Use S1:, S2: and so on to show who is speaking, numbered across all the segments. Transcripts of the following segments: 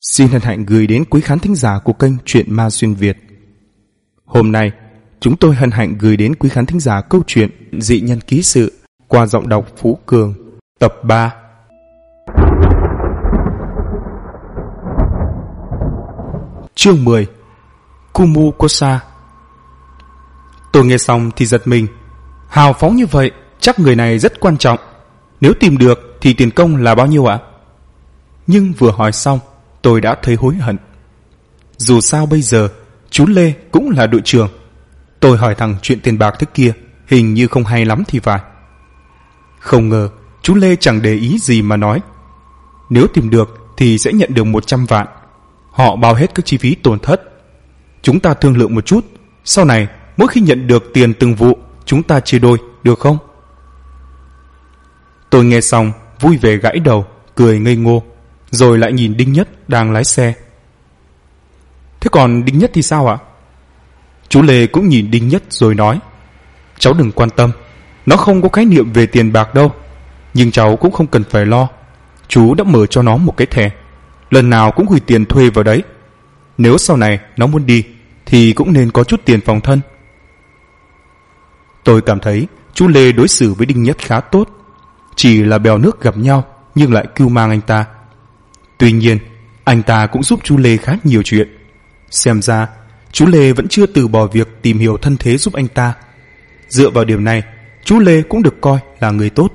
S1: Xin hân hạnh gửi đến quý khán thính giả của kênh Truyện Ma Xuyên Việt. Hôm nay, chúng tôi hân hạnh gửi đến quý khán thính giả câu chuyện Dị Nhân Ký Sự qua giọng đọc Phú Cường, tập 3. Chương 10. Kumu Kosa. Tôi nghe xong thì giật mình. Hào phóng như vậy, chắc người này rất quan trọng. Nếu tìm được thì tiền công là bao nhiêu ạ? Nhưng vừa hỏi xong, tôi đã thấy hối hận. Dù sao bây giờ, chú Lê cũng là đội trưởng. Tôi hỏi thằng chuyện tiền bạc thế kia, hình như không hay lắm thì phải. Không ngờ, chú Lê chẳng để ý gì mà nói. Nếu tìm được thì sẽ nhận được 100 vạn. Họ bao hết các chi phí tổn thất. Chúng ta thương lượng một chút, sau này mỗi khi nhận được tiền từng vụ, chúng ta chia đôi, được không? Tôi nghe xong, vui vẻ gãi đầu, cười ngây ngô, rồi lại nhìn Đinh Nhất đang lái xe. Thế còn Đinh Nhất thì sao ạ? Chú Lê cũng nhìn Đinh Nhất rồi nói, cháu đừng quan tâm, nó không có khái niệm về tiền bạc đâu, nhưng cháu cũng không cần phải lo. Chú đã mở cho nó một cái thẻ, lần nào cũng gửi tiền thuê vào đấy. Nếu sau này nó muốn đi thì cũng nên có chút tiền phòng thân. Tôi cảm thấy chú Lê đối xử với Đinh Nhất khá tốt, chỉ là bèo nước gặp nhau nhưng lại cưu mang anh ta. Tuy nhiên, anh ta cũng giúp chú Lê khá nhiều chuyện. Xem ra, chú Lê vẫn chưa từ bỏ việc tìm hiểu thân thế giúp anh ta. Dựa vào điểm này, chú Lê cũng được coi là người tốt.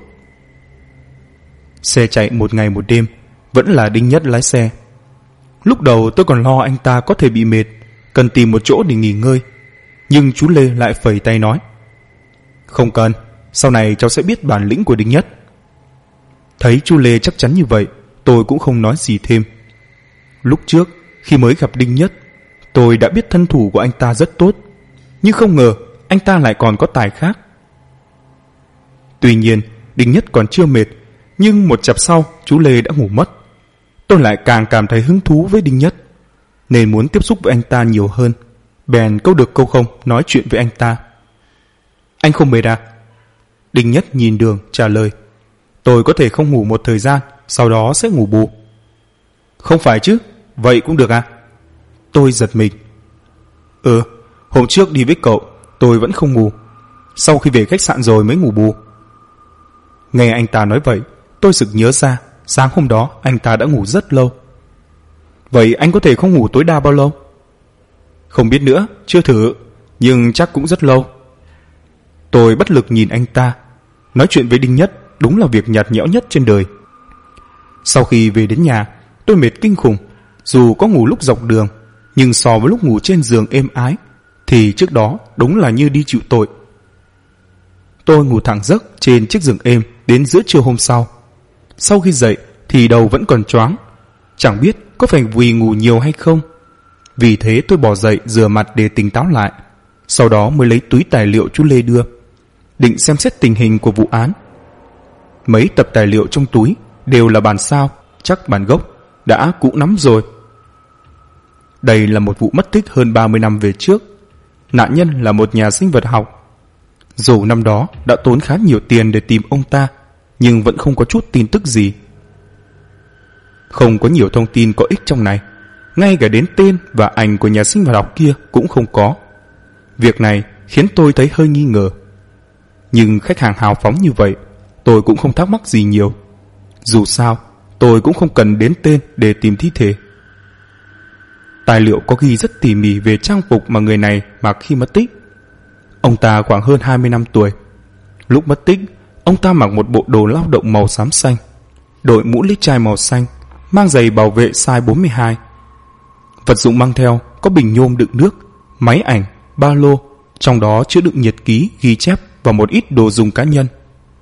S1: Xe chạy một ngày một đêm, vẫn là Đinh Nhất lái xe. Lúc đầu tôi còn lo anh ta có thể bị mệt, cần tìm một chỗ để nghỉ ngơi. Nhưng chú Lê lại phẩy tay nói, không cần, sau này cháu sẽ biết bản lĩnh của Đinh Nhất. Thấy chú Lê chắc chắn như vậy, tôi cũng không nói gì thêm. Lúc trước, khi mới gặp Đinh Nhất, tôi đã biết thân thủ của anh ta rất tốt, nhưng không ngờ anh ta lại còn có tài khác. Tuy nhiên, Đinh Nhất còn chưa mệt, nhưng một chập sau chú Lê đã ngủ mất. Tôi lại càng cảm thấy hứng thú với Đinh Nhất, nên muốn tiếp xúc với anh ta nhiều hơn. Bèn câu được câu không nói chuyện với anh ta. Anh không mệt à? Đinh Nhất nhìn đường trả lời, tôi có thể không ngủ một thời gian, sau đó sẽ ngủ bù. Không phải chứ, vậy cũng được à? Tôi giật mình. Hôm trước đi với cậu, tôi vẫn không ngủ. Sau khi về khách sạn rồi mới ngủ bù. Nghe anh ta nói vậy, tôi sực nhớ ra, sáng hôm đó anh ta đã ngủ rất lâu. Vậy anh có thể không ngủ tối đa bao lâu? Không biết nữa, chưa thử, nhưng chắc cũng rất lâu. Tôi bất lực nhìn anh ta. Nói chuyện với Đinh Nhất đúng là việc nhạt nhẽo nhất trên đời. Sau khi về đến nhà, tôi mệt kinh khủng. Dù có ngủ lúc dọc đường, nhưng so với lúc ngủ trên giường êm ái thì trước đó đúng là như đi chịu tội. Tôi ngủ thẳng giấc trên chiếc giường êm đến giữa trưa hôm sau. Sau khi dậy thì đầu vẫn còn choáng, chẳng biết có phải vì ngủ nhiều hay không. Vì thế tôi bỏ dậy rửa mặt để tỉnh táo lại. Sau đó mới lấy túi tài liệu chú Lê đưa, định xem xét tình hình của vụ án. Mấy tập tài liệu trong túi đều là bản sao, chắc bản gốc đã cũ lắm rồi. Đây là một vụ mất tích hơn 30 năm về trước. Nạn nhân là một nhà sinh vật học. Dù năm đó đã tốn khá nhiều tiền để tìm ông ta, nhưng vẫn không có chút tin tức gì. Không có nhiều thông tin có ích trong này, ngay cả đến tên và ảnh của nhà sinh vật học kia cũng không có. Việc này khiến tôi thấy hơi nghi ngờ. Nhưng khách hàng hào phóng như vậy, tôi cũng không thắc mắc gì nhiều. Dù sao, tôi cũng không cần đến tên để tìm thi thể. Tài liệu có ghi rất tỉ mỉ về trang phục mà người này mặc khi mất tích. Ông ta khoảng hơn 20 năm tuổi. Lúc mất tích, ông ta mặc một bộ đồ lao động màu xám xanh, đội mũ lưỡi chai màu xanh, mang giày bảo vệ size 42. Vật dụng mang theo có bình nhôm đựng nước, máy ảnh, ba lô, trong đó chứa đựng nhật ký, ghi chép và một ít đồ dùng cá nhân.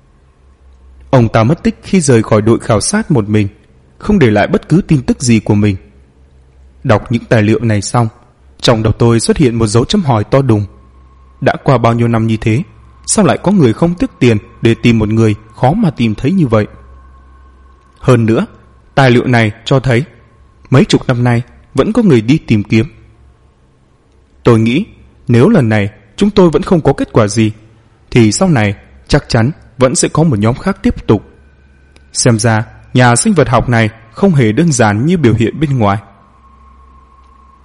S1: Ông ta mất tích khi rời khỏi đội khảo sát một mình, không để lại bất cứ tin tức gì của mình. Đọc những tài liệu này xong, trong đầu tôi xuất hiện một dấu chấm hỏi to đùng. Đã qua bao nhiêu năm như thế, sao lại có người không tiếc tiền để tìm một người khó mà tìm thấy như vậy? Hơn nữa, tài liệu này cho thấy mấy chục năm nay vẫn có người đi tìm kiếm. Tôi nghĩ nếu lần này chúng tôi vẫn không có kết quả gì, thì sau này chắc chắn vẫn sẽ có một nhóm khác tiếp tục. Xem ra nhà sinh vật học này không hề đơn giản như biểu hiện bên ngoài.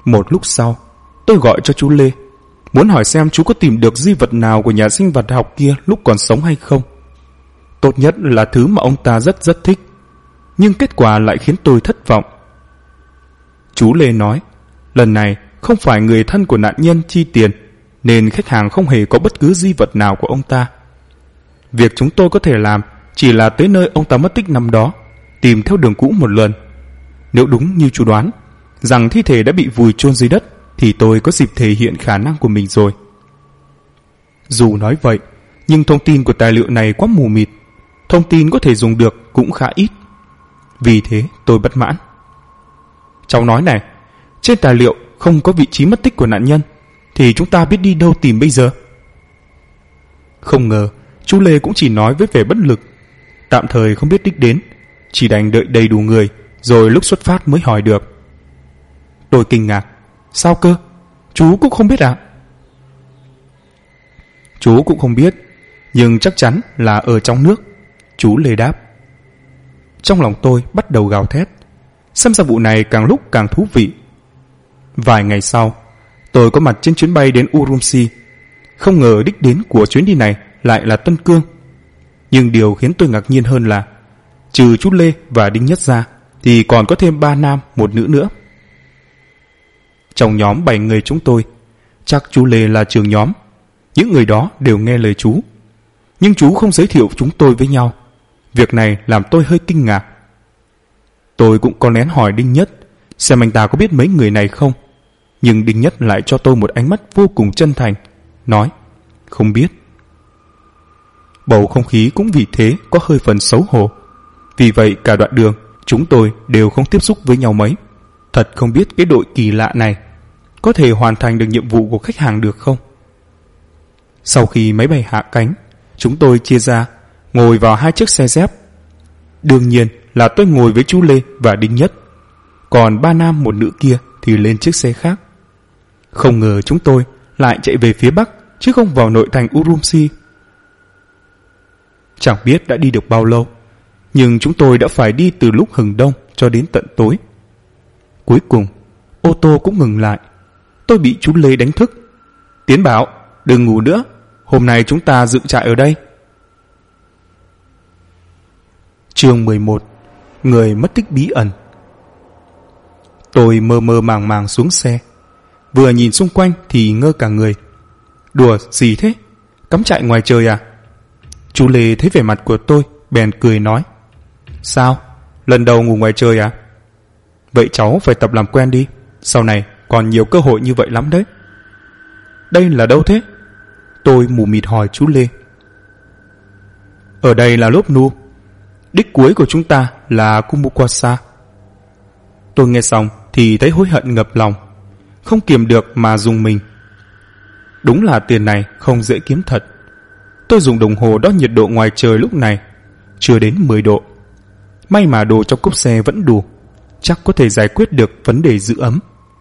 S1: Một lúc sau, tôi gọi cho chú Lê, muốn hỏi xem chú có tìm được di vật nào của nhà sinh vật học kia lúc còn sống hay không. Tốt nhất là thứ mà ông ta rất rất thích, nhưng kết quả lại khiến tôi thất vọng. Chú Lê nói, lần này không phải người thân của nạn nhân chi tiền, nên khách hàng không hề có bất cứ di vật nào của ông ta. Việc chúng tôi có thể làm chỉ là tới nơi ông ta mất tích năm đó, tìm theo đường cũ một lần. Nếu đúng như chú đoán, rằng thi thể đã bị vùi chôn dưới đất, thì tôi có dịp thể hiện khả năng của mình rồi. Dù nói vậy, nhưng thông tin của tài liệu này quá mù mịt, thông tin có thể dùng được cũng khá ít. Vì thế tôi bất mãn. Cháu nói này, trên tài liệu không có vị trí mất tích của nạn nhân, thì chúng ta biết đi đâu tìm bây giờ? Không ngờ chú Lê cũng chỉ nói với vẻ bất lực, tạm thời không biết đích đến, chỉ đành đợi đầy đủ người rồi lúc xuất phát mới hỏi được. Tôi kinh ngạc, sao cơ? Chú cũng không biết à? Chú cũng không biết, nhưng chắc chắn là ở trong nước, chú Lê đáp. Trong lòng tôi bắt đầu gào thét, xem ra vụ này càng lúc càng thú vị. Vài ngày sau, tôi có mặt trên chuyến bay đến Urumqi. Không ngờ đích đến của chuyến đi này lại là Tân Cương. Nhưng điều khiến tôi ngạc nhiên hơn là, trừ chú Lê và Đinh Nhất ra, thì còn có thêm 3 nam, 1 nữ nữa. Trong nhóm 7 người chúng tôi, chắc chú Lê là trưởng nhóm. Những người đó đều nghe lời chú, nhưng chú không giới thiệu chúng tôi với nhau. Việc này làm tôi hơi kinh ngạc. Tôi cũng có lén hỏi Đinh Nhất xem anh ta có biết mấy người này không, nhưng Đinh Nhất lại cho tôi một ánh mắt vô cùng chân thành, nói không biết. Bầu không khí cũng vì thế có hơi phần xấu hổ. Vì vậy cả đoạn đường chúng tôi đều không tiếp xúc với nhau mấy. Thật không biết cái đội kỳ lạ này có thể hoàn thành được nhiệm vụ của khách hàng được không. Sau khi máy bay hạ cánh, chúng tôi chia ra ngồi vào 2 chiếc xe dép. Đương nhiên là tôi ngồi với chú Lê và Đinh Nhất, còn 3 nam 1 nữ kia thì lên chiếc xe khác. Không ngờ chúng tôi lại chạy về phía Bắc chứ không vào nội thành Urumqi. Chẳng biết đã đi được bao lâu, nhưng chúng tôi đã phải đi từ lúc hừng đông cho đến tận tối. Cuối cùng ô tô cũng ngừng lại. Tôi bị chú Lê đánh thức. Tiến bảo, đừng ngủ nữa, hôm nay chúng ta dựng trại ở đây. Chương 11. Người mất tích bí ẩn. Tôi mơ mơ màng màng xuống xe, vừa nhìn xung quanh thì ngơ cả người. Đùa gì thế? Cắm trại ngoài trời à? Chú Lê thấy vẻ mặt của tôi bèn cười nói, sao? Lần đầu ngủ ngoài trời à? Vậy cháu phải tập làm quen đi, sau này còn nhiều cơ hội như vậy lắm đấy. Đây là đâu thế? Tôi mù mịt hỏi chú Lê. Ở đây là Lốp Nu. Đích cuối của chúng ta là Kumukwasa. Tôi nghe xong thì thấy hối hận ngập lòng, không kiềm được mà rùng mình. Đúng là tiền này không dễ kiếm thật. Tôi dùng đồng hồ đo nhiệt độ ngoài trời lúc này, chưa đến 10 độ. May mà đồ trong cốp xe vẫn đủ, chắc có thể giải quyết được vấn đề giữ ấm.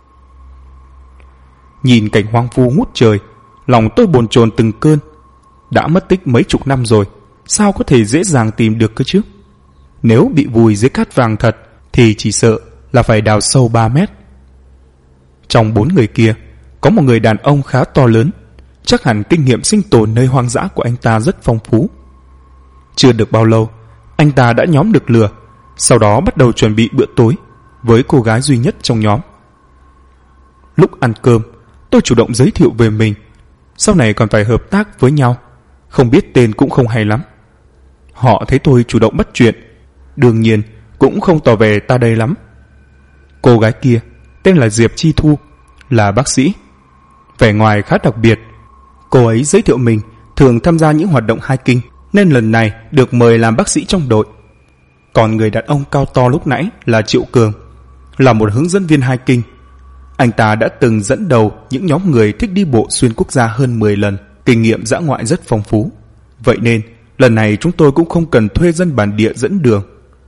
S1: Nhìn cảnh hoang vu ngút trời, lòng tôi bồn chồn từng cơn. Đã mất tích mấy chục năm rồi, sao có thể dễ dàng tìm được cơ chứ? Nếu bị vùi dưới cát vàng thật thì chỉ sợ là phải đào sâu 3 mét. Trong 4 người kia, có một người đàn ông khá to lớn, chắc hẳn kinh nghiệm sinh tồn nơi hoang dã của anh ta rất phong phú. Chưa được bao lâu, anh ta đã nhóm được lửa, sau đó bắt đầu chuẩn bị bữa tối với cô gái duy nhất trong nhóm. Lúc ăn cơm, tôi chủ động giới thiệu về mình, sau này còn phải hợp tác với nhau, không biết tên cũng không hay lắm. Họ thấy tôi chủ động bắt chuyện, đương nhiên cũng không tỏ vẻ ta đây lắm. Cô gái kia tên là Diệp Chi Thu, là bác sĩ, vẻ ngoài khá đặc biệt. Cô ấy giới thiệu mình thường tham gia những hoạt động hiking, nên lần này được mời làm bác sĩ trong đội. Còn người đàn ông cao to lúc nãy là Triệu Cường, là một hướng dẫn viên hiking. Anh ta đã từng dẫn đầu những nhóm người thích đi bộ xuyên quốc gia hơn 10 lần, kinh nghiệm dã ngoại rất phong phú. Vậy nên lần này chúng tôi cũng không cần thuê dân bản địa dẫn đường.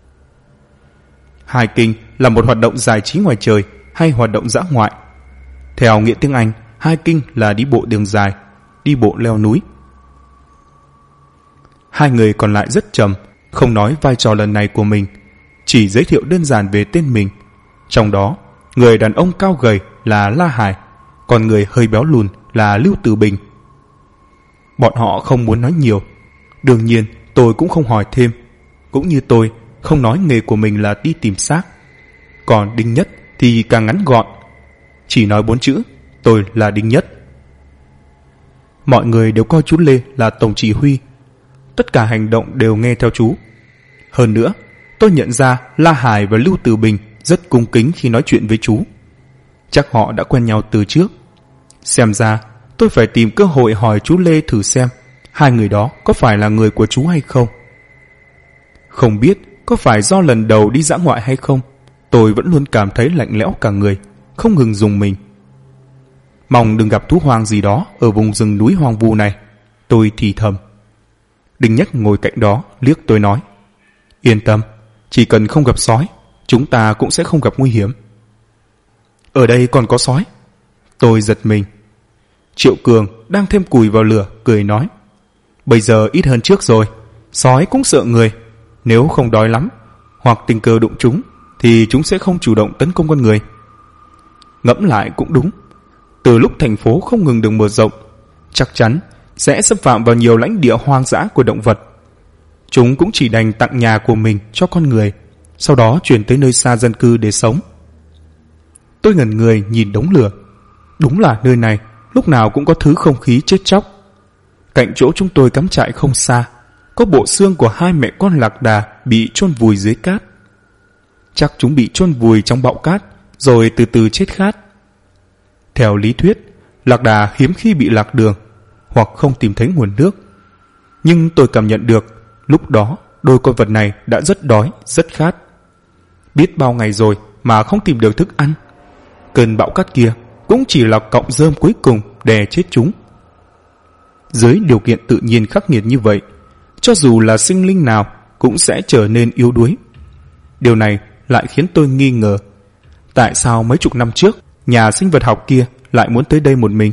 S1: Hiking là một hoạt động giải trí ngoài trời hay hoạt động dã ngoại. Theo nghĩa tiếng Anh, hiking là đi bộ đường dài, đi bộ leo núi. Hai người còn lại rất trầm, không nói vai trò lần này của mình, chỉ giới thiệu đơn giản về tên mình. Trong đó, người đàn ông cao gầy là La Hải, còn người hơi béo lùn là Lưu Tử Bình. Bọn họ không muốn nói nhiều. Đương nhiên tôi cũng không hỏi thêm. Cũng như tôi không nói nghề của mình là đi tìm xác. Còn Đinh Nhất thì càng ngắn gọn, chỉ nói 4 chữ: tôi là Đinh Nhất. Mọi người đều coi chú Lê là tổng chỉ huy, tất cả hành động đều nghe theo chú. Hơn nữa, tôi nhận ra La Hải và Lưu Tử Bình rất cung kính khi nói chuyện với chú. Chắc họ đã quen nhau từ trước. Xem ra tôi phải tìm cơ hội hỏi chú Lê thử xem hai người đó có phải là người của chú hay không. Không biết có phải do lần đầu đi dã ngoại hay không, tôi vẫn luôn cảm thấy lạnh lẽo cả người, không ngừng rùng mình. Mong đừng gặp thú hoang gì đó ở vùng rừng núi hoang vu này, tôi thì thầm. Đinh Nhất ngồi cạnh đó liếc tôi nói: yên tâm, chỉ cần không gặp sói, chúng ta cũng sẽ không gặp nguy hiểm. Ở đây còn có sói? Tôi giật mình. Triệu Cường đang thêm củi vào lửa cười nói: bây giờ ít hơn trước rồi, sói cũng sợ người. Nếu không đói lắm hoặc tình cờ đụng chúng thì chúng sẽ không chủ động tấn công con người. Ngẫm lại cũng đúng. Từ lúc thành phố không ngừng được mở rộng, chắc chắn sẽ xâm phạm vào nhiều lãnh địa hoang dã của động vật. Chúng cũng chỉ đành tặng nhà của mình cho con người, sau đó chuyển tới nơi xa dân cư để sống. Tôi ngẩn người nhìn đống lửa. Đúng là nơi này lúc nào cũng có thứ không khí chết chóc. Cạnh chỗ chúng tôi cắm trại không xa, có bộ xương của 2 mẹ con lạc đà bị chôn vùi dưới cát. Chắc chúng bị chôn vùi trong bão cát rồi từ từ chết khát. Theo lý thuyết, lạc đà hiếm khi bị lạc đường hoặc không tìm thấy nguồn nước. Nhưng tôi cảm nhận được lúc đó đôi con vật này đã rất đói, rất khát. Biết bao ngày rồi mà không tìm được thức ăn. Cơn bão cát kia cũng chỉ là cọng rơm cuối cùng đè chết chúng. Dưới điều kiện tự nhiên khắc nghiệt như vậy, cho dù là sinh linh nào cũng sẽ trở nên yếu đuối. Điều này lại khiến tôi nghi ngờ, tại sao mấy chục năm trước nhà sinh vật học kia lại muốn tới đây một mình.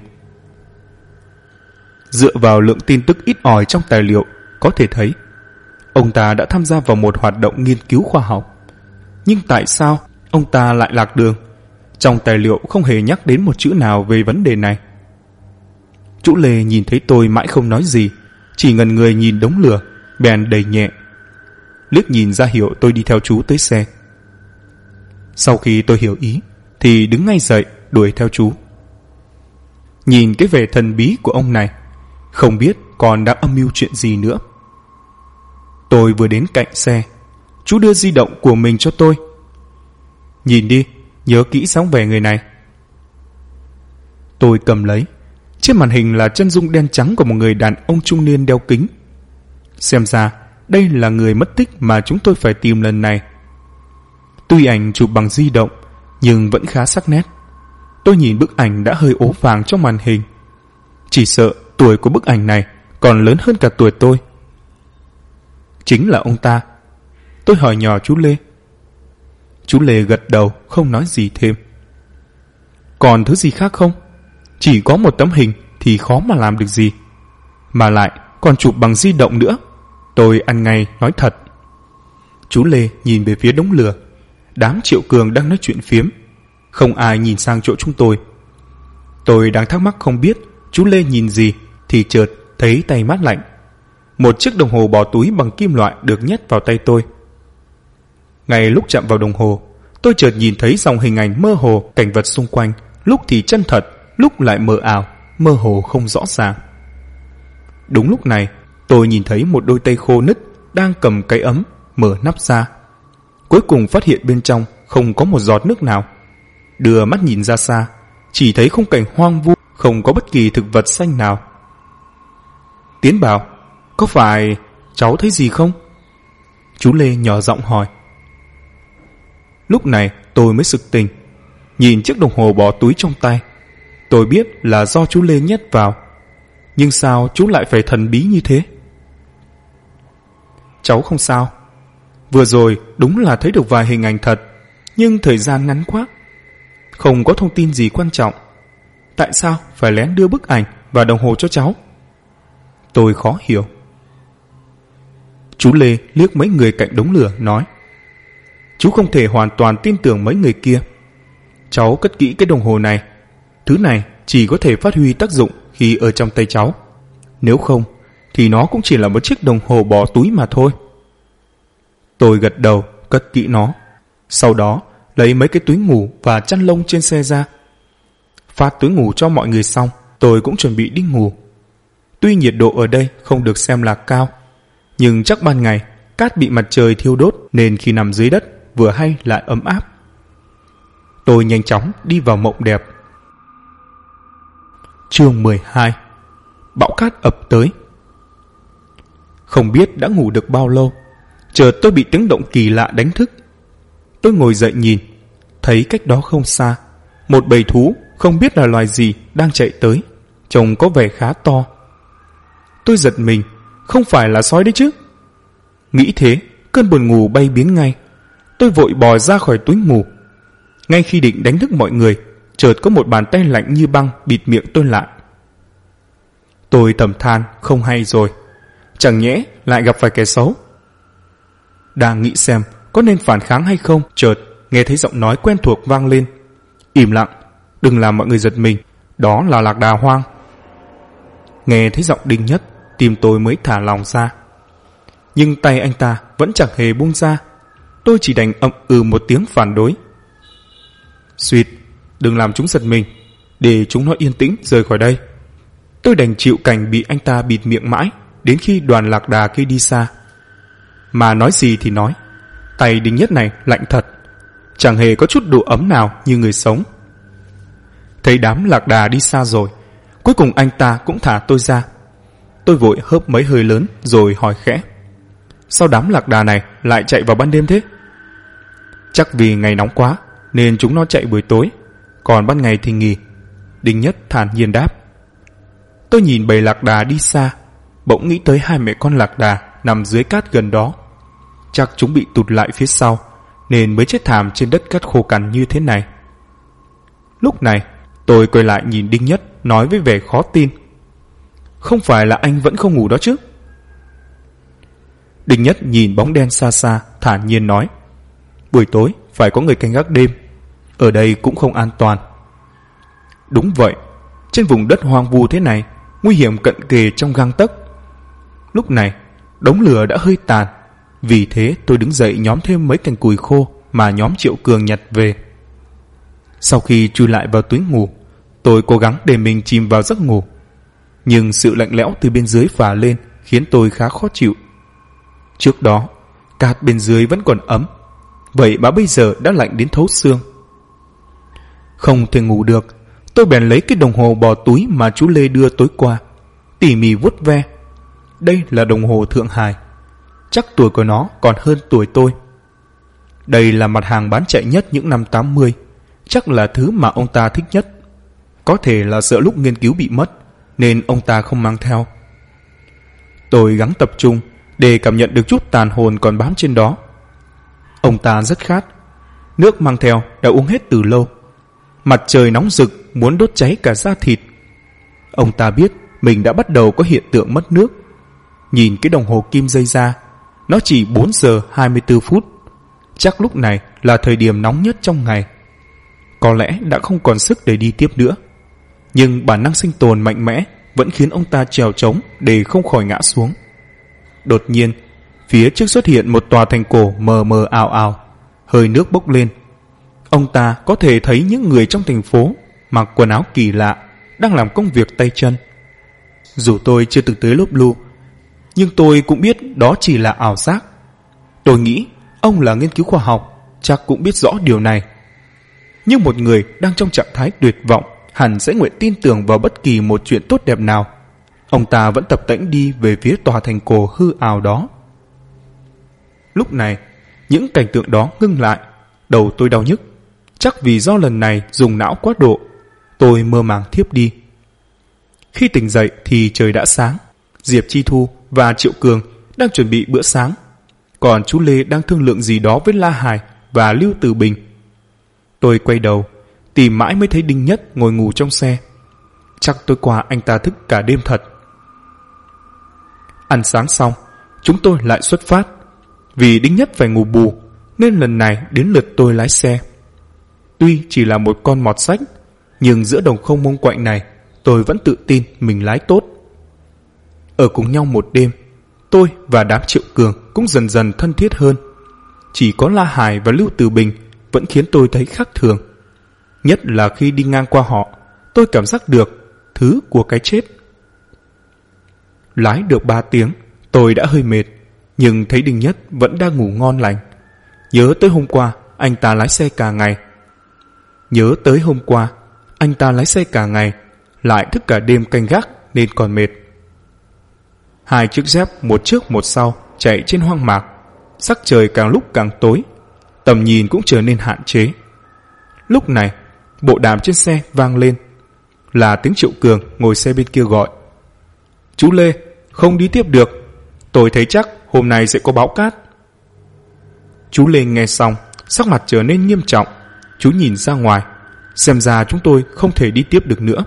S1: Dựa vào lượng tin tức ít ỏi trong tài liệu, có thể thấy ông ta đã tham gia vào một hoạt động nghiên cứu khoa học. Nhưng tại sao ông ta lại lạc đường? Trong tài liệu không hề nhắc đến một chữ nào về vấn đề này. Chú Lê nhìn thấy tôi mãi không nói gì, chỉ ngần người nhìn đống lửa, bèn đầy nhẹ. Liếc nhìn ra hiệu tôi đi theo chú tới xe. Sau khi tôi hiểu ý thì đứng ngay dậy đuổi theo chú. Nhìn cái vẻ thần bí của ông này, không biết còn đang âm mưu chuyện gì nữa. Tôi vừa đến cạnh xe, chú đưa di động của mình cho tôi. Nhìn đi, nhớ kỹ dáng vẻ người này. Tôi cầm lấy. Trên màn hình là chân dung đen trắng của một người đàn ông trung niên đeo kính. Xem ra đây là người mất tích mà chúng tôi phải tìm lần này. Tuy ảnh chụp bằng di động nhưng vẫn khá sắc nét. Tôi nhìn bức ảnh đã hơi ố vàng trong màn hình. Chỉ sợ tuổi của bức ảnh này còn lớn hơn cả tuổi tôi. Chính là ông ta. Tôi hỏi nhỏ chú Lê. Chú Lê gật đầu không nói gì thêm. Còn thứ gì khác không? Chỉ có một tấm hình thì khó mà làm được gì. Mà lại còn chụp bằng di động nữa. Tôi ăn ngay nói thật. Chú Lê nhìn về phía đống lửa. Đám Triệu Cường đang nói chuyện phiếm. Không ai nhìn sang chỗ chúng tôi. Tôi đang thắc mắc không biết chú Lê nhìn gì thì chợt thấy tay mát lạnh. Một chiếc đồng hồ bỏ túi bằng kim loại được nhét vào tay tôi. Ngay lúc chạm vào đồng hồ, tôi chợt nhìn thấy dòng hình ảnh mơ hồ cảnh vật xung quanh, lúc thì chân thật, lúc lại mờ ảo, mơ hồ không rõ ràng. Đúng lúc này, tôi nhìn thấy một đôi tay khô nứt đang cầm cái ấm, mở nắp ra. Cuối cùng phát hiện bên trong không có một giọt nước nào. Đưa mắt nhìn ra xa, chỉ thấy khung cảnh hoang vu, không có bất kỳ thực vật xanh nào. Tiến bảo, có phải cháu thấy gì không? Chú Lê nhỏ giọng hỏi. Lúc này tôi mới sực tỉnh. Nhìn chiếc đồng hồ bỏ túi trong tay, tôi biết là do chú Lê nhét vào. Nhưng sao chú lại phải thần bí như thế? Cháu không sao. Vừa rồi đúng là thấy được vài hình ảnh thật, nhưng thời gian ngắn quá, không có thông tin gì quan trọng. Tại sao phải lén đưa bức ảnh và đồng hồ cho cháu? Tôi khó hiểu. Chú Lê liếc mấy người cạnh đống lửa nói. Chú không thể hoàn toàn tin tưởng mấy người kia. cháu cất kỹ cái đồng hồ này. Thứ này chỉ có thể phát huy tác dụng khi ở trong tay cháu. Nếu không thì nó cũng chỉ là một chiếc đồng hồ bỏ túi mà thôi. Tôi gật đầu cất kỹ nó. Sau đó lấy mấy cái túi ngủ và chăn lông trên xe ra. Phát túi ngủ cho mọi người xong, tôi cũng chuẩn bị đi ngủ. Tuy nhiệt độ ở đây không được xem là cao, nhưng chắc ban ngày cát bị mặt trời thiêu đốt nên khi nằm dưới đất vừa hay lại ấm áp. Tôi nhanh chóng đi vào mộng đẹp. Chương 12. Bão cát ập tới. Không biết đã ngủ được bao lâu, chợt tôi bị tiếng động kỳ lạ đánh thức. Tôi ngồi dậy nhìn, thấy cách đó không xa, một bầy thú không biết là loài gì đang chạy tới, trông có vẻ khá to. Tôi giật mình, không phải là sói đấy chứ? Nghĩ thế, cơn buồn ngủ bay biến ngay. Tôi vội bò ra khỏi túi ngủ. Ngay khi định đánh thức mọi người, chợt có một bàn tay lạnh như băng bịt miệng tôi lại. Tôi thầm than không hay rồi, chẳng nhẽ lại gặp phải kẻ xấu. Đang nghĩ xem có nên phản kháng hay không, chợt nghe thấy giọng nói quen thuộc vang lên. Im lặng, đừng làm mọi người giật mình, đó là Lạc Đà Hoang. Nghe thấy giọng Đinh Nhất, tim tôi mới thả lòng ra. Nhưng tay anh ta vẫn chẳng hề buông ra. Tôi chỉ đành ậm ừ một tiếng phản đối. Suýt, đừng làm chúng giật mình, để chúng nó yên tĩnh rời khỏi đây. Tôi đành chịu cảnh bị anh ta bịt miệng mãi, đến khi đoàn lạc đà kia đi xa. Mà nói gì thì nói, tay Đinh Nhất này lạnh thật, chẳng hề có chút độ ấm nào như người sống. Thấy đám lạc đà đi xa rồi, cuối cùng anh ta cũng thả tôi ra. Tôi vội hớp mấy hơi lớn rồi hỏi khẽ: sao đám lạc đà này lại chạy vào ban đêm thế? Chắc vì ngày nóng quá nên chúng nó chạy buổi tối, còn ban ngày thì nghỉ. Đinh Nhất thản nhiên đáp. Tôi nhìn bầy lạc đà đi xa, bỗng nghĩ tới hai mẹ con lạc đà nằm dưới cát gần đó. Chắc chúng bị tụt lại phía sau nên mới chết thảm trên đất cát khô cằn như thế này. Lúc này tôi quay lại nhìn Đinh Nhất, nói với vẻ khó tin: không phải là anh vẫn không ngủ đó chứ? Đinh Nhất nhìn bóng đen xa xa, thản nhiên nói: buổi tối phải có người canh gác đêm, ở đây cũng không an toàn. Đúng vậy, trên vùng đất hoang vu thế này, nguy hiểm cận kề trong gang tấc. Lúc này đống lửa đã hơi tàn, vì thế tôi đứng dậy nhóm thêm mấy cành củi khô mà nhóm Triệu Cường nhặt về. Sau khi chui lại vào túi ngủ, tôi cố gắng để mình chìm vào giấc ngủ, nhưng sự lạnh lẽo từ bên dưới phả lên khiến tôi khá khó chịu. Trước đó cát bên dưới vẫn còn ấm, vậy mà bây giờ đã lạnh đến thấu xương. Không thể ngủ được, tôi bèn lấy cái đồng hồ bò túi mà chú Lê đưa tối qua, tỉ mỉ vuốt ve. Đây là đồng hồ Thượng Hải, chắc tuổi của nó còn hơn tuổi tôi. Đây là mặt hàng bán chạy nhất những năm 80, chắc là thứ mà ông ta thích nhất. Có thể là sợ lúc nghiên cứu bị mất nên ông ta không mang theo. Tôi gắng tập trung để cảm nhận được chút tàn hồn còn bám trên đó. Ông ta rất khát, nước mang theo đã uống hết từ lâu. Mặt trời nóng rực muốn đốt cháy cả da thịt. Ông ta biết mình đã bắt đầu có hiện tượng mất nước. Nhìn cái đồng hồ kim dây ra, nó chỉ 4 giờ 24 phút. Chắc lúc này là thời điểm nóng nhất trong ngày. Có lẽ đã không còn sức để đi tiếp nữa, nhưng bản năng sinh tồn mạnh mẽ vẫn khiến ông ta trèo trống để không khỏi ngã xuống. Đột nhiên, phía trước xuất hiện một tòa thành cổ mờ mờ ảo ảo, hơi nước bốc lên. Ông ta có thể thấy những người trong thành phố mặc quần áo kỳ lạ đang làm công việc tay chân. Dù tôi chưa từng tới lốp lu, nhưng tôi cũng biết đó chỉ là ảo giác. Tôi nghĩ ông là nghiên cứu khoa học, chắc cũng biết rõ điều này. Nhưng một người đang trong trạng thái tuyệt vọng hẳn sẽ nguyện tin tưởng vào bất kỳ một chuyện tốt đẹp nào. Ông ta vẫn tập tễnh đi về phía tòa thành cổ hư ảo đó. Lúc này, những cảnh tượng đó ngưng lại. Đầu tôi đau nhức, chắc vì do lần này dùng não quá độ. Tôi mơ màng thiếp đi. Khi tỉnh dậy thì trời đã sáng. Diệp Chi Thu và Triệu Cường đang chuẩn bị bữa sáng, còn chú Lê đang thương lượng gì đó với La Hải và Lưu Tử Bình. Tôi quay đầu, tìm mãi mới thấy Đinh Nhất ngồi ngủ trong xe. Chắc tối qua anh ta thức cả đêm thật. Ăn sáng xong, chúng tôi lại xuất phát. Vì Đinh Nhất phải ngủ bù nên lần này đến lượt tôi lái xe. Tuy chỉ là một con mọt sách, nhưng giữa đồng không mông quạnh này, tôi vẫn tự tin mình lái tốt. Ở cùng nhau một đêm, tôi và đám Triệu Cường cũng dần dần thân thiết hơn. Chỉ có La Hải và Lưu Từ Bình vẫn khiến tôi thấy khác thường. Nhất là khi đi ngang qua họ, tôi cảm giác được thứ của cái chết. Lái được 3 tiếng, tôi đã hơi mệt, nhưng thấy Đinh Nhất vẫn đang ngủ ngon lành. Nhớ tới hôm qua anh ta lái xe cả ngày. Lại thức cả đêm canh gác nên còn mệt. 2 chiếc dép một trước một sau chạy trên hoang mạc. Sắc trời càng lúc càng tối, tầm nhìn cũng trở nên hạn chế. Lúc này, bộ đàm trên xe vang lên. Là tiếng Triệu Cường ngồi xe bên kia gọi: "Chú Lê, không đi tiếp được. Tôi thấy chắc hôm nay sẽ có bão cát." Chú Lê nghe xong, sắc mặt trở nên nghiêm trọng. Chú nhìn ra ngoài, xem ra chúng tôi không thể đi tiếp được nữa.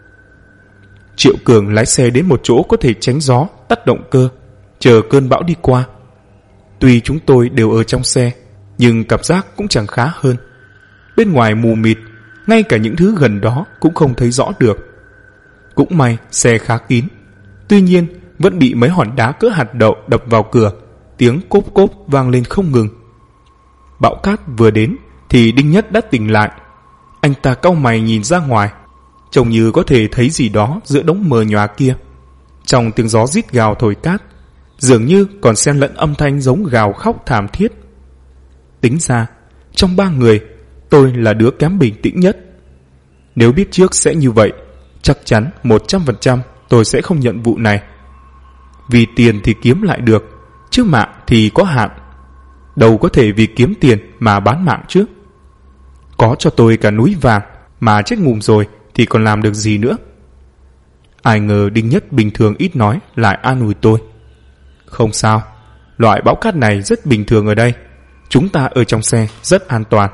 S1: Triệu Cường lái xe đến một chỗ có thể tránh gió, tắt động cơ, chờ cơn bão đi qua. Tuy chúng tôi đều ở trong xe, nhưng cảm giác cũng chẳng khá hơn. Bên ngoài mù mịt, ngay cả những thứ gần đó cũng không thấy rõ được. Cũng may xe khá kín, tuy nhiên vẫn bị mấy hòn đá cỡ hạt đậu đập vào cửa, tiếng cốp cốp vang lên không ngừng. Bão cát vừa đến thì Đinh Nhất đã tỉnh lại. Anh ta cau mày nhìn ra ngoài, trông như có thể thấy gì đó giữa đống mờ nhòa kia. Trong tiếng gió rít gào thổi cát, dường như còn xen lẫn âm thanh giống gào khóc thảm thiết. Tính ra, trong 3 người, tôi là đứa kém bình tĩnh nhất. Nếu biết trước sẽ như vậy, chắc chắn 100% tôi sẽ không nhận vụ này. Vì tiền thì kiếm lại được, chứ mạng thì có hạn. Đâu có thể vì kiếm tiền mà bán mạng chứ. Có cho tôi cả núi vàng mà chết ngùm rồi thì còn làm được gì nữa. Ai ngờ Đinh Nhất bình thường ít nói lại an ủi tôi: "Không sao, loại bão cát này rất bình thường ở đây. Chúng ta ở trong xe rất an toàn."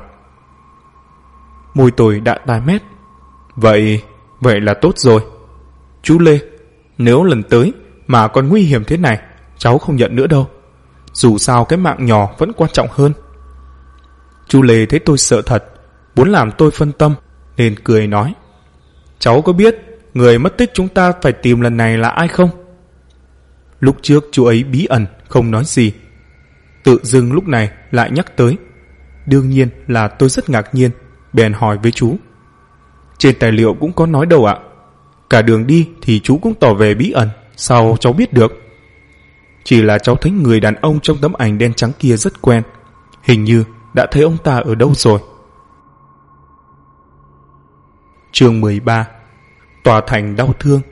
S1: Môi tôi đã tái mét. Vậy là tốt rồi. "Chú Lê, nếu lần tới mà còn nguy hiểm thế này, cháu không nhận nữa đâu. Dù sao cái mạng nhỏ vẫn quan trọng hơn." Chú Lê thấy tôi sợ thật, muốn làm tôi phân tâm, nên cười nói: "Cháu có biết người mất tích chúng ta phải tìm lần này là ai không?" Lúc trước chú ấy bí ẩn không nói gì, tự dưng lúc này lại nhắc tới. Đương nhiên là tôi rất ngạc nhiên, bèn hỏi với chú: "Trên tài liệu cũng có nói đâu ạ?" "Cả đường đi thì chú cũng tỏ vẻ bí ẩn, sao cháu biết được?" "Chỉ là cháu thấy người đàn ông trong tấm ảnh đen trắng kia rất quen, hình như đã thấy ông ta ở đâu rồi." Chương 13: Tòa thành đau thương.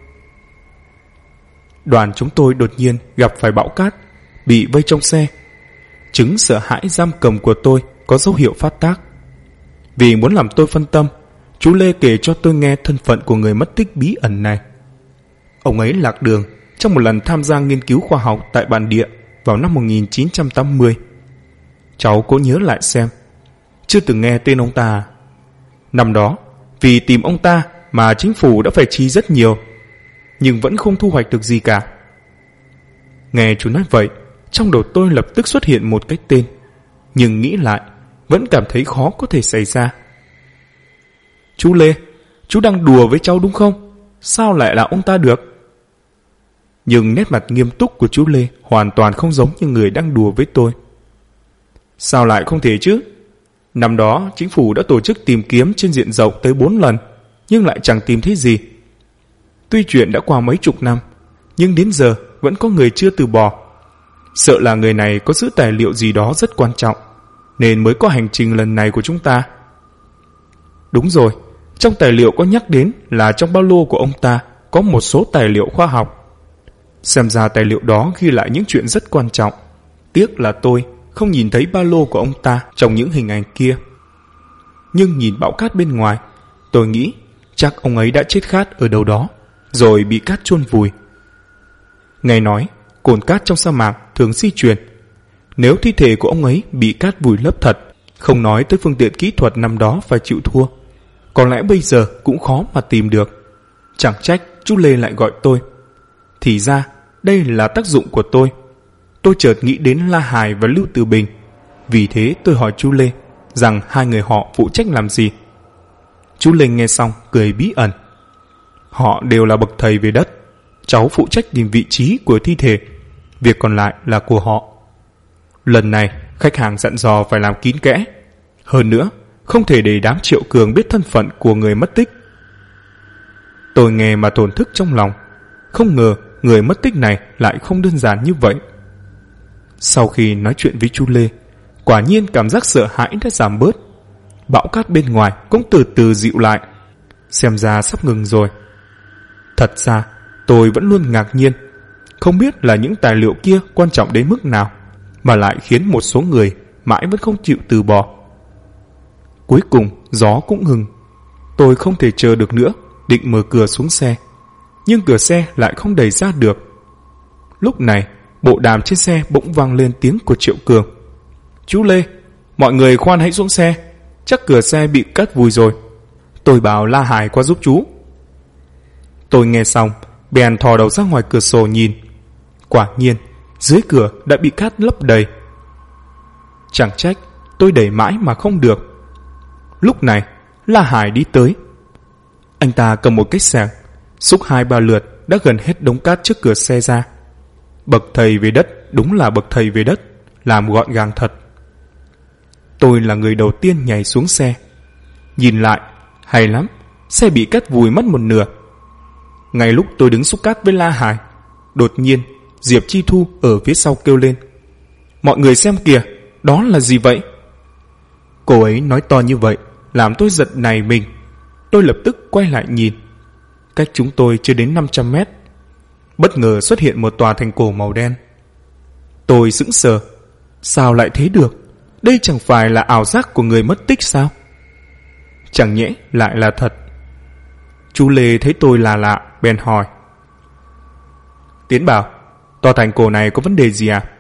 S1: Đoàn chúng tôi đột nhiên gặp phải bão cát, bị vây trong xe. Chứng sợ hãi giam cầm của tôi có dấu hiệu phát tác. Vì muốn làm tôi phân tâm, chú Lê kể cho tôi nghe thân phận của người mất tích bí ẩn này. Ông ấy lạc đường trong một lần tham gia nghiên cứu khoa học tại bản địa vào năm 1980. Cháu cố nhớ lại xem. Chưa từng nghe tên ông ta. Năm đó, vì tìm ông ta mà chính phủ đã phải chi rất nhiều, nhưng vẫn không thu hoạch được gì cả. Nghe chú nói vậy, trong đầu tôi lập tức xuất hiện một cái tên, nhưng nghĩ lại vẫn cảm thấy khó có thể xảy ra. "Chú Lê, chú đang đùa với cháu đúng không? Sao lại là ông ta được?" Nhưng nét mặt nghiêm túc của chú Lê hoàn toàn không giống như người đang đùa với tôi. "Sao lại không thể chứ? Năm đó chính phủ đã tổ chức tìm kiếm trên diện rộng tới 4 lần, nhưng lại chẳng tìm thấy gì. Tuy chuyện đã qua mấy chục năm, nhưng đến giờ vẫn có người chưa từ bỏ. Sợ là người này có giữ tài liệu gì đó rất quan trọng, nên mới có hành trình lần này của chúng ta." "Đúng rồi, trong tài liệu có nhắc đến là trong ba lô của ông ta có một số tài liệu khoa học. Xem ra tài liệu đó ghi lại những chuyện rất quan trọng. Tiếc là tôi không nhìn thấy ba lô của ông ta trong những hình ảnh kia. Nhưng nhìn bão cát bên ngoài, tôi nghĩ chắc ông ấy đã chết khát ở đâu đó, rồi bị cát chôn vùi. Nghe nói cồn cát trong sa mạc thường di chuyển. Nếu thi thể của ông ấy bị cát vùi lấp thật, không nói tới phương tiện kỹ thuật năm đó phải chịu thua, có lẽ bây giờ cũng khó mà tìm được. Chẳng trách chú Lê lại gọi tôi. Thì ra đây là tác dụng của tôi. Tôi chợt nghĩ đến La Hải và Lưu Từ Bình. Vì thế tôi hỏi chú Lê rằng hai người họ phụ trách làm gì. Chú Linh nghe xong cười bí ẩn. Họ đều là bậc thầy về đất. Cháu phụ trách tìm vị trí của thi thể. Việc còn lại là của họ. Lần này khách hàng dặn dò phải làm kín kẽ. Hơn nữa, không thể để đám Triệu Cường biết thân phận của người mất tích. Tôi nghe mà thổn thức trong lòng. Không ngờ người mất tích này lại không đơn giản như vậy. Sau khi nói chuyện với chú Lê, quả nhiên cảm giác sợ hãi đã giảm bớt. Bão cát bên ngoài cũng từ từ dịu lại. Xem ra sắp ngừng rồi. Thật ra tôi vẫn luôn ngạc nhiên, không biết là những tài liệu kia quan trọng đến mức nào mà lại khiến một số người mãi vẫn không chịu từ bỏ. Cuối cùng gió cũng ngừng. Tôi không thể chờ được nữa, định mở cửa xuống xe, nhưng cửa xe lại không đẩy ra được. Lúc này bộ đàm trên xe bỗng vang lên tiếng của Triệu Cường. Chú Lê, mọi người khoan hãy xuống xe, chắc cửa xe bị cắt vùi rồi. Tôi bảo La Hải qua giúp chú. Tôi nghe xong bèn thò đầu ra ngoài cửa sổ nhìn. Quả nhiên dưới cửa đã bị cát lấp đầy. Chẳng trách tôi đẩy mãi mà không được. Lúc này La Hải đi tới. Anh ta cầm một cái xẻng, xúc 2-3 lượt đã gần hết đống cát trước cửa xe ra. Bậc thầy về đất, đúng là bậc thầy về đất, làm gọn gàng thật. Tôi là người đầu tiên nhảy xuống xe. Nhìn lại, hay lắm, xe bị cát vùi mất một nửa. Ngay lúc tôi đứng xúc cát với La Hải, đột nhiên Diệp Chi Thu ở phía sau kêu lên. Mọi người xem kìa, đó là gì vậy? Cô ấy nói to như vậy làm tôi giật nảy mình. Tôi lập tức quay lại nhìn. Cách chúng tôi chưa đến 500 mét, bất ngờ xuất hiện một tòa thành cổ màu đen. Tôi sững sờ. Sao lại thế được? Đây chẳng phải là ảo giác của người mất tích sao? Chẳng nhẽ lại là thật? Chú Lê thấy tôi là lạ bèn hỏi. Tiến bảo, tòa thành cổ này có vấn đề gì à?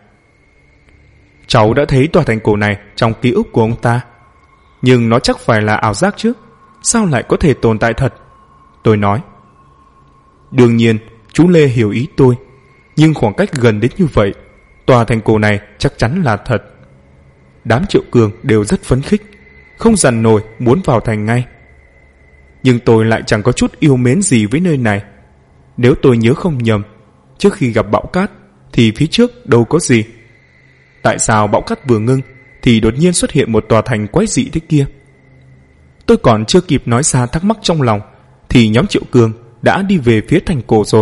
S1: Cháu đã thấy tòa thành cổ này trong ký ức của ông ta, nhưng nó chắc phải là ảo giác chứ. Sao lại có thể tồn tại thật? Tôi nói. Đương nhiên chú Lê hiểu ý tôi, nhưng khoảng cách gần đến như vậy, tòa thành cổ này chắc chắn là thật. Đám Triệu Cường đều rất phấn khích, không dằn nổi muốn vào thành ngay. Nhưng tôi lại chẳng có chút yêu mến gì với nơi này. Nếu tôi nhớ không nhầm, trước khi gặp bão cát thì phía trước đâu có gì. Tại sao bão cát vừa ngưng thì đột nhiên xuất hiện một tòa thành quái dị thế kia? Tôi còn chưa kịp nói ra thắc mắc trong lòng thì nhóm Triệu Cường đã đi về phía thành cổ rồi.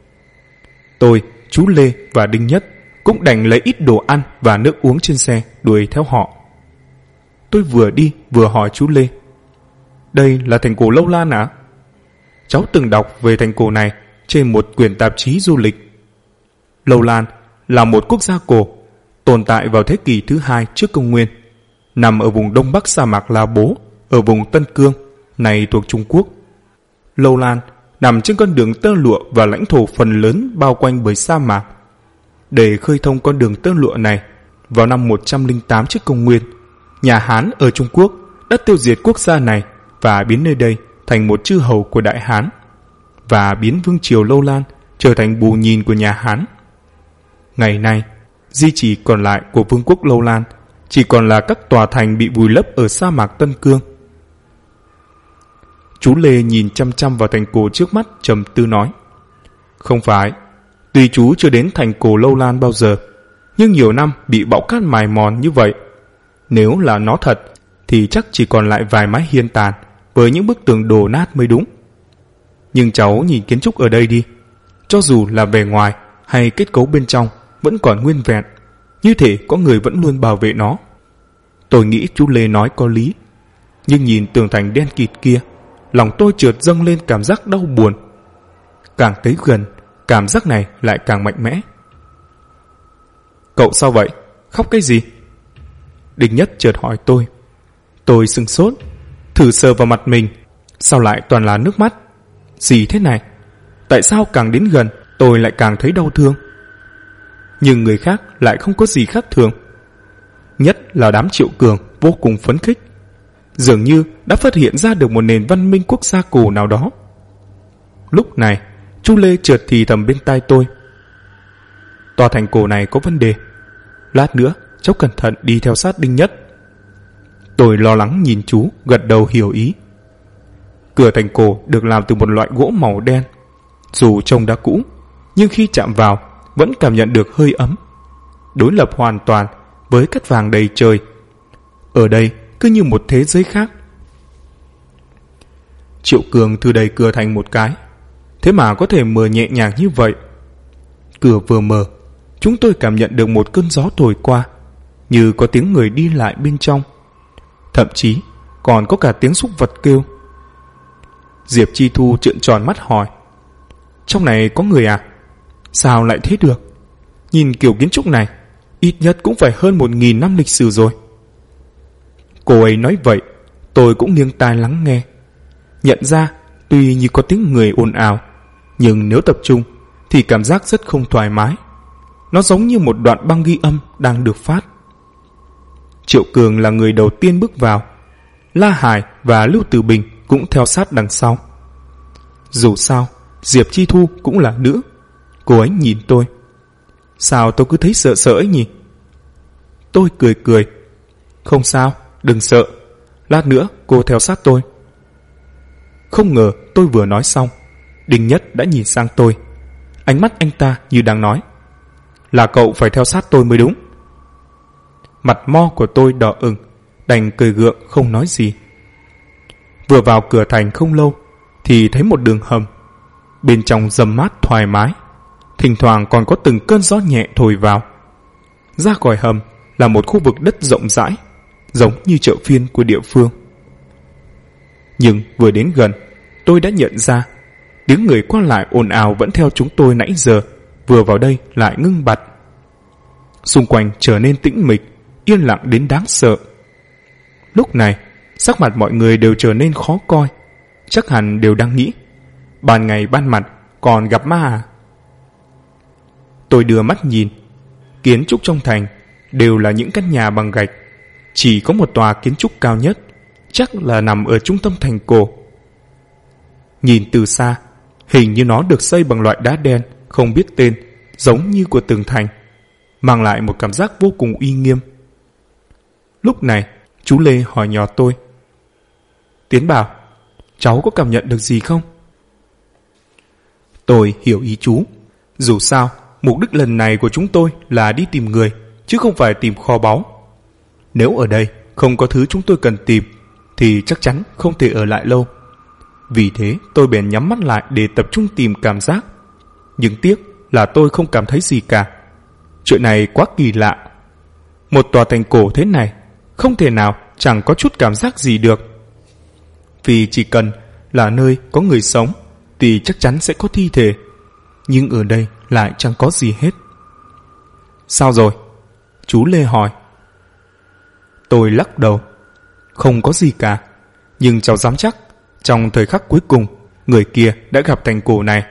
S1: Tôi, chú Lê và Đinh Nhất cũng đành lấy ít đồ ăn và nước uống trên xe đuổi theo họ. Tôi vừa đi vừa hỏi chú Lê. Đây là thành cổ Lâu Lan à? Cháu từng đọc về thành cổ này trên một quyển tạp chí du lịch. Lâu Lan là một quốc gia cổ tồn tại vào thế kỷ thứ 2 trước công nguyên, nằm ở vùng đông bắc sa mạc La Bố, ở vùng Tân Cương, này thuộc Trung Quốc. Lâu Lan nằm trên con đường tơ lụa và lãnh thổ phần lớn bao quanh bởi sa mạc. Để khơi thông con đường tơ lụa này, vào năm 108 trước công nguyên, nhà Hán ở Trung Quốc đã tiêu diệt quốc gia này và biến nơi đây thành một chư hầu của Đại Hán, và biến vương triều Lâu Lan trở thành bù nhìn của nhà Hán. Ngày nay, di chỉ còn lại của vương quốc Lâu Lan chỉ còn là các tòa thành bị vùi lấp ở sa mạc Tân Cương. Chú Lê nhìn chăm chăm vào thành cổ trước mắt, trầm tư nói. Không phải, tuy chú chưa đến thành cổ Lâu Lan bao giờ, nhưng nhiều năm bị bão cát mài mòn như vậy. Nếu là nó thật thì chắc chỉ còn lại vài mái hiên tàn với những bức tường đổ nát mới đúng. Nhưng cháu nhìn kiến trúc ở đây đi, cho dù là bề ngoài hay kết cấu bên trong vẫn còn nguyên vẹn, như thể có người vẫn luôn bảo vệ nó. Tôi nghĩ chú Lê nói có lý, nhưng nhìn tường thành đen kịt kia, lòng tôi chợt dâng lên cảm giác đau buồn. Càng tới gần, cảm giác này lại càng mạnh mẽ. Cậu sao vậy? Khóc cái gì? Đinh Nhất chợt hỏi tôi. Tôi sửng sốt, thử sờ vào mặt mình, sao lại toàn là nước mắt? Gì thế này? Tại sao càng đến gần tôi lại càng thấy đau thương? Nhưng người khác lại không có gì khác thường. Nhất là đám Triệu Cường vô cùng phấn khích, dường như đã phát hiện ra được một nền văn minh quốc gia cổ nào đó. Lúc này chú Lê chợt thì thầm bên tai tôi. Tòa thành cổ này có vấn đề, lát nữa cháu cẩn thận đi theo sát Đinh Nhất. Tôi lo lắng nhìn chú, gật đầu hiểu ý. Cửa thành cổ được làm từ một loại gỗ màu đen. Dù trông đã cũ, nhưng khi chạm vào vẫn cảm nhận được hơi ấm, đối lập hoàn toàn với cát vàng đầy trời. Ở đây cứ như một thế giới khác. Triệu Cường thử đẩy cửa thành một cái, thế mà có thể mở nhẹ nhàng như vậy. Cửa vừa mở, chúng tôi cảm nhận được một cơn gió thổi qua, như có tiếng người đi lại bên trong. Thậm chí còn có cả tiếng súc vật kêu. Diệp Chi Thu trợn tròn mắt hỏi: trong này có người à? Sao lại thế được? Nhìn kiểu kiến trúc này, ít nhất cũng phải hơn 1000 năm lịch sử rồi. Cô ấy nói vậy, tôi cũng nghiêng tai lắng nghe. Nhận ra tuy như có tiếng người ồn ào, nhưng nếu tập trung thì cảm giác rất không thoải mái. Nó giống như một đoạn băng ghi âm đang được phát. Triệu Cường là người đầu tiên bước vào. La Hải và Lưu Tử Bình cũng theo sát đằng sau. Dù sao, Diệp Chi Thu cũng là nữ. Cô ấy nhìn tôi: sao tôi cứ thấy sợ sợ ấy nhỉ? Tôi cười cười: không sao, đừng sợ. Lát nữa cô theo sát tôi. Không ngờ tôi vừa nói xong, Đinh Nhất đã nhìn sang tôi. Ánh mắt anh ta như đang nói: là cậu phải theo sát tôi mới đúng. Mặt mo của tôi đỏ ửng, đành cười gượng không nói gì. Vừa vào cửa thành không lâu thì thấy một đường hầm. Bên trong râm mát thoải mái, thỉnh thoảng còn có từng cơn gió nhẹ thổi vào. Ra khỏi hầm là một khu vực đất rộng rãi, giống như chợ phiên của địa phương. Nhưng vừa đến gần, tôi đã nhận ra tiếng người qua lại ồn ào vẫn theo chúng tôi nãy giờ, vừa vào đây lại ngưng bặt. Xung quanh trở nên tĩnh mịch, yên lặng đến đáng sợ. Lúc này, sắc mặt mọi người đều trở nên khó coi. Chắc hẳn đều đang nghĩ: ban ngày ban mặt còn gặp ma à? Tôi đưa mắt nhìn. Kiến trúc trong thành đều là những căn nhà bằng gạch. Chỉ có một tòa kiến trúc cao nhất, chắc là nằm ở trung tâm thành cổ. Nhìn từ xa, hình như nó được xây bằng loại đá đen không biết tên, giống như của tường thành, mang lại một cảm giác vô cùng uy nghiêm. Lúc này, chú Lê hỏi nhỏ tôi: Tiến Bảo, cháu có cảm nhận được gì không? Tôi hiểu ý chú. Dù sao, mục đích lần này của chúng tôi là đi tìm người, chứ không phải tìm kho báu. Nếu ở đây không có thứ chúng tôi cần tìm, thì chắc chắn không thể ở lại lâu. Vì thế tôi bèn nhắm mắt lại để tập trung tìm cảm giác. Nhưng tiếc là tôi không cảm thấy gì cả. Chuyện này quá kỳ lạ. Một tòa thành cổ thế này không thể nào chẳng có chút cảm giác gì được. Vì chỉ cần là nơi có người sống thì chắc chắn sẽ có thi thể. Nhưng ở đây lại chẳng có gì hết. Sao rồi? Chú Lê hỏi. Tôi lắc đầu. Không có gì cả. Nhưng cháu dám chắc trong thời khắc cuối cùng người kia đã gặp thành cổ này.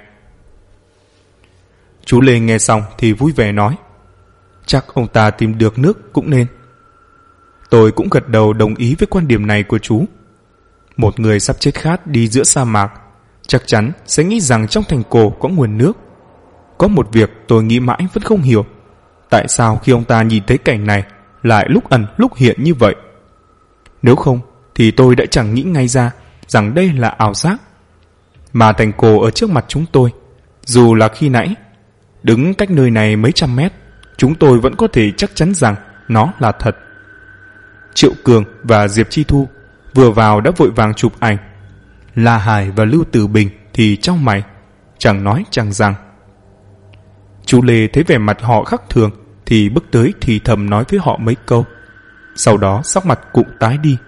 S1: Chú Lê nghe xong thì vui vẻ nói: Chắc ông ta tìm được nước cũng nên. Tôi cũng gật đầu đồng ý với quan điểm này của chú. Một người sắp chết khát đi giữa sa mạc chắc chắn sẽ nghĩ rằng trong thành cổ có nguồn nước. Có một việc tôi nghĩ mãi vẫn không hiểu: tại sao khi ông ta nhìn thấy cảnh này lại lúc ẩn lúc hiện như vậy? Nếu không thì tôi đã chẳng nghĩ ngay ra rằng đây là ảo giác. Mà thành cổ ở trước mặt chúng tôi, dù là khi nãy đứng cách nơi này mấy trăm mét, chúng tôi vẫn có thể chắc chắn rằng nó là thật. Triệu Cường và Diệp Chi Thu vừa vào đã vội vàng chụp ảnh. La Hải và Lưu Tử Bình thì trong mày, chẳng nói chẳng rằng. Chú Lê thấy vẻ mặt họ khác thường thì bước tới thì thầm nói với họ mấy câu. Sau đó sắc mặt cũng tái đi.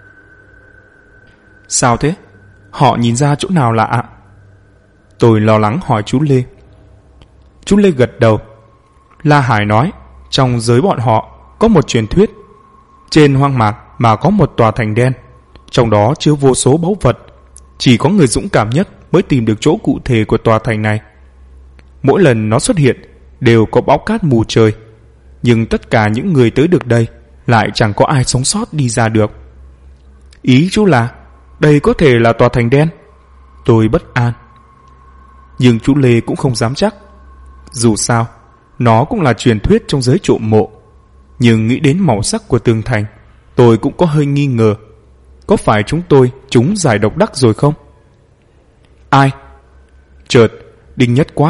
S1: Sao thế? Họ nhìn ra chỗ nào lạ ạ? Tôi lo lắng hỏi chú Lê. Chú Lê gật đầu. La Hải nói trong giới bọn họ có một truyền thuyết. Trên hoang mạc mà có một tòa thành đen, trong đó chứa vô số báu vật. Chỉ có người dũng cảm nhất mới tìm được chỗ cụ thể của tòa thành này. Mỗi lần nó xuất hiện đều có bão cát mù trời, nhưng tất cả những người tới được đây lại chẳng có ai sống sót đi ra được. Ý chú là đây có thể là tòa thành đen? Tôi bất an. Nhưng chú Lê cũng không dám chắc. Dù sao nó cũng là truyền thuyết trong giới trộm mộ. Nhưng nghĩ đến màu sắc của tường thành, Tôi cũng có hơi nghi ngờ, có phải chúng tôi trúng giải độc đắc rồi không? Ai? Chợt Đinh Nhất quát.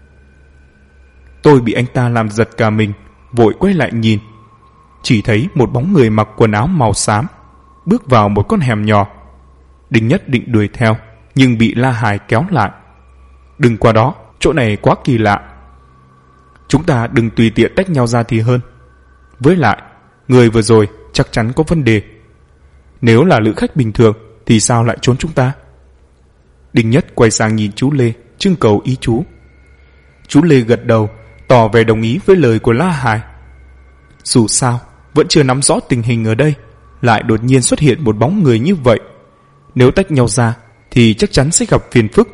S1: Tôi bị anh ta làm giật cả mình, vội quay lại nhìn. Chỉ thấy một bóng người mặc quần áo màu xám bước vào một con hẻm nhỏ. Đinh Nhất định đuổi theo, nhưng bị La Hải kéo lại. Đừng qua đó, chỗ này quá kỳ lạ. Chúng ta đừng tùy tiện tách nhau ra thì hơn. Với lại, người vừa rồi chắc chắn có vấn đề. Nếu là lữ khách bình thường thì sao lại trốn chúng ta? Đinh Nhất quay sang nhìn chú Lê, trưng cầu ý chú. Chú Lê gật đầu, tỏ vẻ đồng ý với lời của La Hải. Dù sao, vẫn chưa nắm rõ tình hình ở đây, lại đột nhiên xuất hiện một bóng người như vậy. Nếu tách nhau ra thì chắc chắn sẽ gặp phiền phức.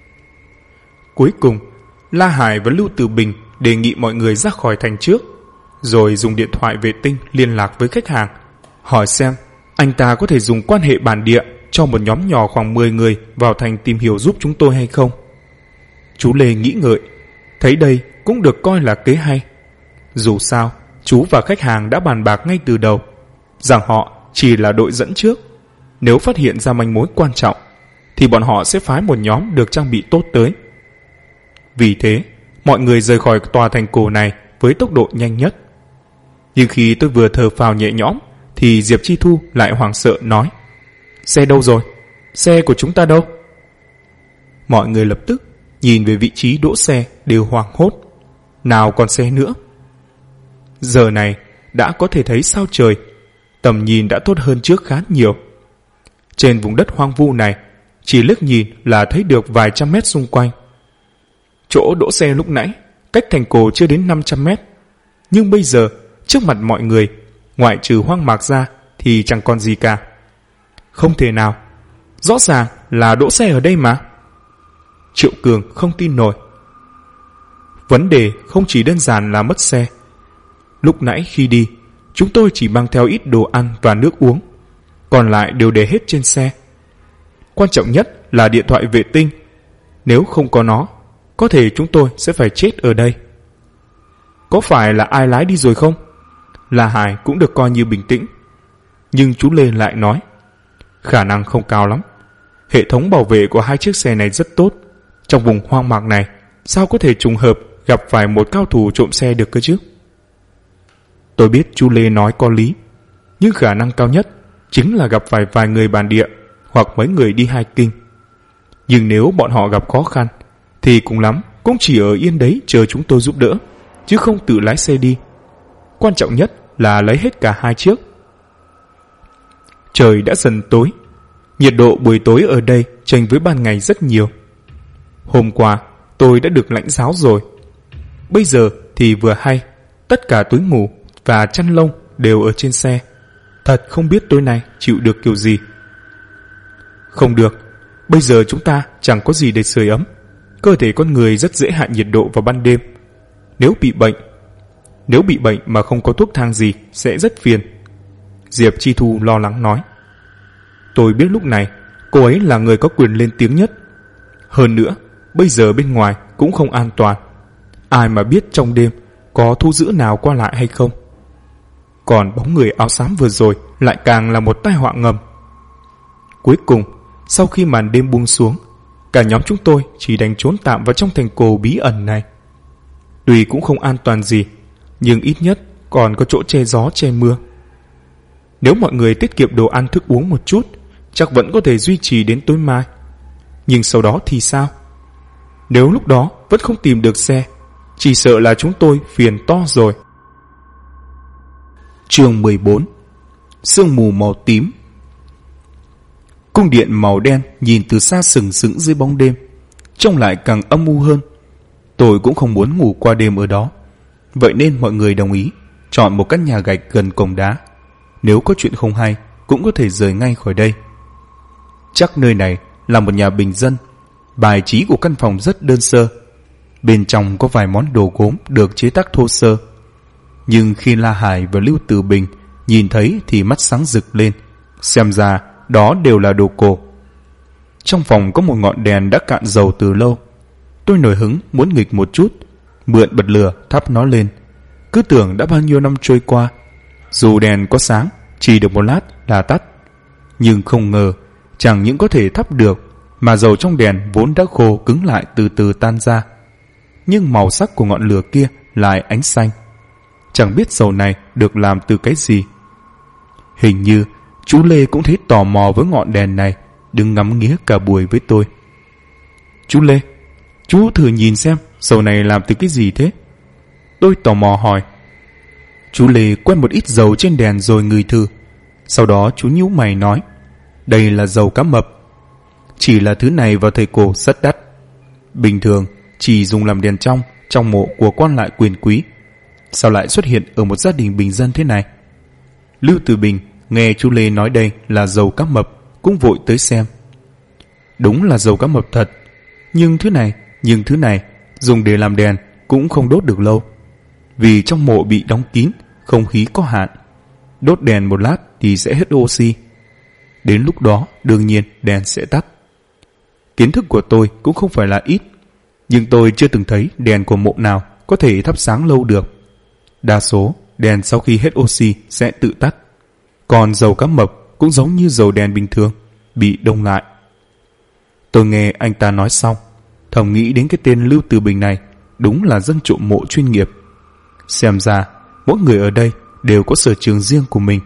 S1: Cuối cùng, La Hải và Lưu Tử Bình đề nghị mọi người ra khỏi thành trước, rồi dùng điện thoại vệ tinh liên lạc với khách hàng, hỏi xem anh ta có thể dùng quan hệ bản địa cho một nhóm nhỏ khoảng 10 người vào thành tìm hiểu giúp chúng tôi hay không. Chú Lê nghĩ ngợi, thấy đây cũng được coi là kế hay. Dù sao, chú và khách hàng đã bàn bạc ngay từ đầu rằng họ chỉ là đội dẫn trước. Nếu phát hiện ra manh mối quan trọng thì bọn họ sẽ phái một nhóm được trang bị tốt tới. Vì thế, mọi người rời khỏi tòa thành cổ này với tốc độ nhanh nhất. Nhưng khi tôi vừa thở phào nhẹ nhõm thì Diệp Chi Thu lại hoảng sợ nói: Xe đâu rồi? Xe của chúng ta đâu? Mọi người lập tức nhìn về vị trí đỗ xe đều hoảng hốt. Nào còn xe nữa. Giờ này đã có thể thấy sao trời, tầm nhìn đã tốt hơn trước khá nhiều. Trên vùng đất hoang vu này, chỉ liếc nhìn là thấy được vài trăm mét xung quanh. Chỗ đỗ xe lúc nãy cách thành cổ chưa đến 500 mét, nhưng bây giờ trước mặt mọi người, ngoại trừ hoang mạc ra thì chẳng còn gì cả. Không thể nào, rõ ràng là đỗ xe ở đây mà. Triệu Cường không tin nổi. Vấn đề không chỉ đơn giản là mất xe. Lúc nãy khi đi, chúng tôi chỉ mang theo ít đồ ăn và nước uống, còn lại đều để hết trên xe. Quan trọng nhất là điện thoại vệ tinh. Nếu không có nó, có thể chúng tôi sẽ phải chết ở đây. Có phải là ai lái đi rồi không? La Hải cũng được coi như bình tĩnh, nhưng chú Lê lại nói khả năng không cao lắm. Hệ thống bảo vệ của hai chiếc xe này rất tốt. Trong vùng hoang mạc này, sao có thể trùng hợp gặp phải một cao thủ trộm xe được cơ chứ? Tôi biết chú Lê nói có lý, nhưng khả năng cao nhất chính là gặp phải vài người bản địa hoặc mấy người đi hiking. Nhưng nếu bọn họ gặp khó khăn thì cùng lắm cũng chỉ ở yên đấy chờ chúng tôi giúp đỡ, chứ không tự lái xe đi. Quan trọng nhất là lấy hết cả hai chiếc. Trời đã dần tối, nhiệt độ buổi tối ở đây chênh với ban ngày rất nhiều. Hôm qua tôi đã được lãnh giáo rồi. Bây giờ thì vừa hay, tất cả túi ngủ và chăn lông đều ở trên xe. Thật không biết tối nay chịu được kiểu gì. Không được, bây giờ chúng ta chẳng có gì để sưởi ấm. Cơ thể con người rất dễ hạ nhiệt độ vào ban đêm. Nếu bị bệnh mà không có thuốc thang gì sẽ rất phiền. Diệp Chi Thu lo lắng nói. Tôi biết lúc này cô ấy là người có quyền lên tiếng nhất. Hơn nữa, bây giờ bên ngoài cũng không an toàn. Ai mà biết trong đêm có thu giữ nào qua lại hay không. Còn bóng người áo xám vừa rồi lại càng là một tai họa ngầm. Cuối cùng, sau khi màn đêm buông xuống, cả nhóm chúng tôi chỉ đành trốn tạm vào trong thành cổ bí ẩn này. Tuy cũng không an toàn gì, nhưng ít nhất còn có chỗ che gió che mưa. Nếu mọi người tiết kiệm đồ ăn thức uống một chút, chắc vẫn có thể duy trì đến tối mai. Nhưng sau đó thì sao? Nếu lúc đó vẫn không tìm được xe, chỉ sợ là chúng tôi phiền to rồi. Chương 14. Sương mù màu tím. Cung điện màu đen nhìn từ xa sừng sững dưới bóng đêm, trông lại càng âm u hơn. Tôi cũng không muốn ngủ qua đêm ở đó, vậy nên mọi người đồng ý chọn một căn nhà gạch gần cổng đá. Nếu có chuyện không hay cũng có thể rời ngay khỏi đây. Chắc nơi này là một nhà bình dân. Bài trí của căn phòng rất đơn sơ. Bên trong có vài món đồ gốm được chế tác thô sơ. Nhưng khi La Hải và Lưu Tử Bình nhìn thấy thì mắt sáng rực lên. Xem ra đó đều là đồ cổ. Trong phòng có một ngọn đèn đã cạn dầu từ lâu. Tôi nổi hứng muốn nghịch một chút, mượn bật lửa thắp nó lên. Cứ tưởng đã bao nhiêu năm trôi qua, dù đèn có sáng Chỉ được một lát là tắt. Nhưng không ngờ, chẳng những có thể thắp được, mà dầu trong đèn vốn đã khô cứng lại từ từ tan ra. Nhưng màu sắc của ngọn lửa kia lại ánh xanh. Chẳng biết dầu này được làm từ cái gì. Hình như chú Lê cũng thấy tò mò với ngọn đèn này, đứng ngắm nghía cả buổi với tôi. Chú Lê, chú thử nhìn xem dầu này làm từ cái gì thế? Tôi tò mò hỏi. Chú Lê quét một ít dầu trên đèn rồi ngửi thử. Sau đó chú nhíu mày nói, đây là dầu cá mập. Chỉ là thứ này vào thời cổ rất đắt. Bình thường chỉ dùng làm đèn trong mộ của quan lại quyền quý. Sao lại xuất hiện ở một gia đình bình dân thế này? Lưu Từ Bình nghe chú Lê nói đây là dầu cá mập, cũng vội tới xem. Đúng là dầu cá mập thật. Nhưng thứ này dùng để làm đèn cũng không đốt được lâu. Vì trong mộ bị đóng kín, không khí có hạn. Đốt đèn một lát thì sẽ hết oxy. Đến lúc đó đương nhiên đèn sẽ tắt. Kiến thức của tôi cũng không phải là ít, nhưng tôi chưa từng thấy đèn của mộ nào có thể thắp sáng lâu được. Đa số đèn sau khi hết oxy sẽ tự tắt. Còn dầu cá mập cũng giống như dầu đèn bình thường, bị đông lại. Tôi nghe anh ta nói xong, thầm nghĩ đến cái tên Lưu Từ Bình này đúng là dân trộm mộ chuyên nghiệp. Xem ra mỗi người ở đây đều có sở trường riêng của mình.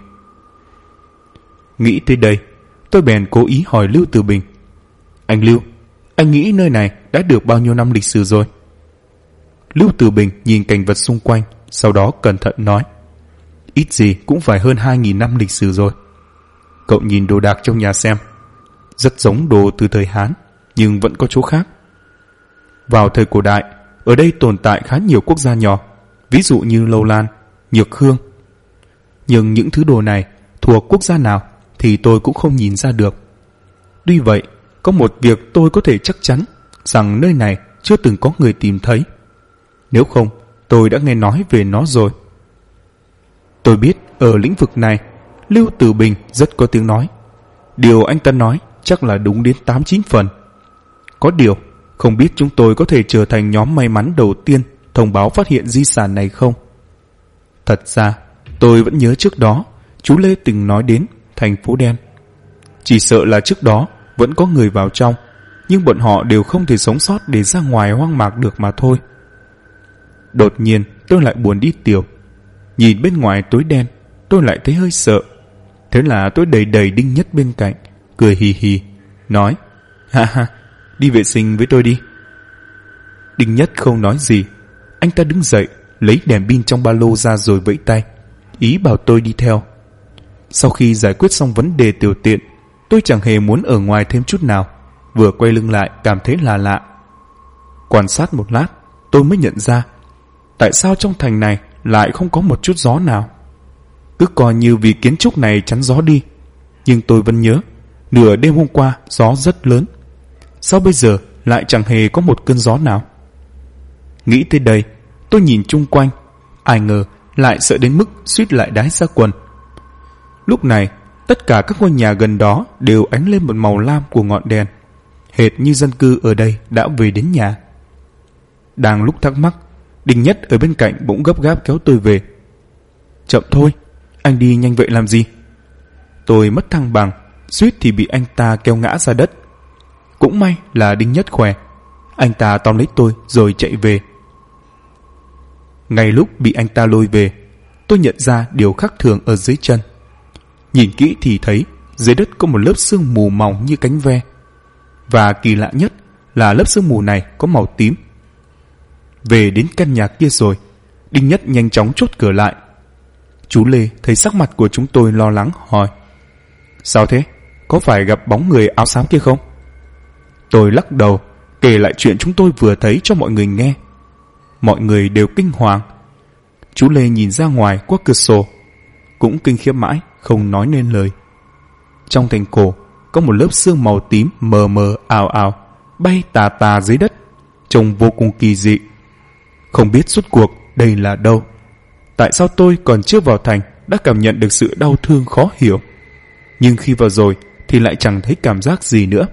S1: Nghĩ tới đây, tôi bèn cố ý hỏi Lưu Từ Bình, anh Lưu, anh nghĩ nơi này đã được bao nhiêu năm lịch sử rồi? Lưu Từ Bình nhìn cảnh vật xung quanh, sau đó cẩn thận nói, ít gì cũng phải hơn 2.000 năm lịch sử rồi. Cậu nhìn đồ đạc trong nhà xem, rất giống đồ từ thời Hán, nhưng vẫn có chỗ khác. Vào thời cổ đại, ở đây tồn tại khá nhiều quốc gia nhỏ, ví dụ như Lâu Lan, Nhược Hương. Nhưng những thứ đồ này thuộc quốc gia nào thì tôi cũng không nhìn ra được. Tuy vậy, có một việc tôi có thể chắc chắn, rằng nơi này chưa từng có người tìm thấy. Nếu không, tôi đã nghe nói về nó rồi. Tôi biết ở lĩnh vực này, Lưu Từ Bình rất có tiếng nói. Điều anh ta nói chắc là đúng đến 8-9 phần. Có điều, không biết chúng tôi có thể trở thành nhóm may mắn đầu tiên thông báo phát hiện di sản này không? Thật ra, tôi vẫn nhớ trước đó, chú Lê từng nói đến thành phố đen. Chỉ sợ là trước đó vẫn có người vào trong, nhưng bọn họ đều không thể sống sót để ra ngoài hoang mạc được mà thôi. Đột nhiên tôi lại buồn đi tiểu. Nhìn bên ngoài tối đen, tôi lại thấy hơi sợ. Thế là tôi đẩy Đinh Nhất bên cạnh, cười hì hì, nói, ha ha, đi vệ sinh với tôi đi. Đinh Nhất không nói gì. Anh ta đứng dậy, lấy đèn pin trong ba lô ra rồi vẫy tay, ý bảo tôi đi theo. Sau khi giải quyết xong vấn đề tiểu tiện, tôi chẳng hề muốn ở ngoài thêm chút nào. Vừa quay lưng lại cảm thấy là lạ. Quan sát một lát, tôi mới nhận ra tại sao trong thành này lại không có một chút gió nào. Cứ coi như vì kiến trúc này chắn gió đi. Nhưng tôi vẫn nhớ, nửa đêm hôm qua gió rất lớn. Sao bây giờ lại chẳng hề có một cơn gió nào? Nghĩ tới đây, tôi nhìn chung quanh, ai ngờ lại sợ đến mức suýt lại đái ra quần. Lúc này, tất cả các ngôi nhà gần đó đều ánh lên một màu lam của ngọn đèn, hệt như dân cư ở đây đã về đến nhà. Đang lúc thắc mắc, Đinh Nhất ở bên cạnh bỗng gấp gáp kéo tôi về. Chậm thôi, anh đi nhanh vậy làm gì? Tôi mất thăng bằng, suýt thì bị anh ta kéo ngã ra đất. Cũng may là Đinh Nhất khỏe, anh ta tóm lấy tôi rồi chạy về. Ngay lúc bị anh ta lôi về, tôi nhận ra điều khác thường ở dưới chân. Nhìn kỹ thì thấy dưới đất có một lớp sương mù mỏng như cánh ve. Và kỳ lạ nhất là lớp sương mù này có màu tím. Về đến căn nhà kia rồi, Đinh Nhất nhanh chóng chốt cửa lại. Chú Lê thấy sắc mặt của chúng tôi lo lắng hỏi, sao thế? Có phải gặp bóng người áo xám kia không? Tôi lắc đầu, kể lại chuyện chúng tôi vừa thấy cho mọi người nghe. Mọi người đều kinh hoàng. Chú Lê nhìn ra ngoài qua cửa sổ, cũng kinh khiếp mãi, không nói nên lời. Trong thành cổ có một lớp sương màu tím mờ mờ ảo ảo bay tà tà dưới đất, trông vô cùng kỳ dị. Không biết rốt cuộc đây là đâu. Tại sao tôi còn chưa vào thành đã cảm nhận được sự đau thương khó hiểu, nhưng khi vào rồi thì lại chẳng thấy cảm giác gì nữa.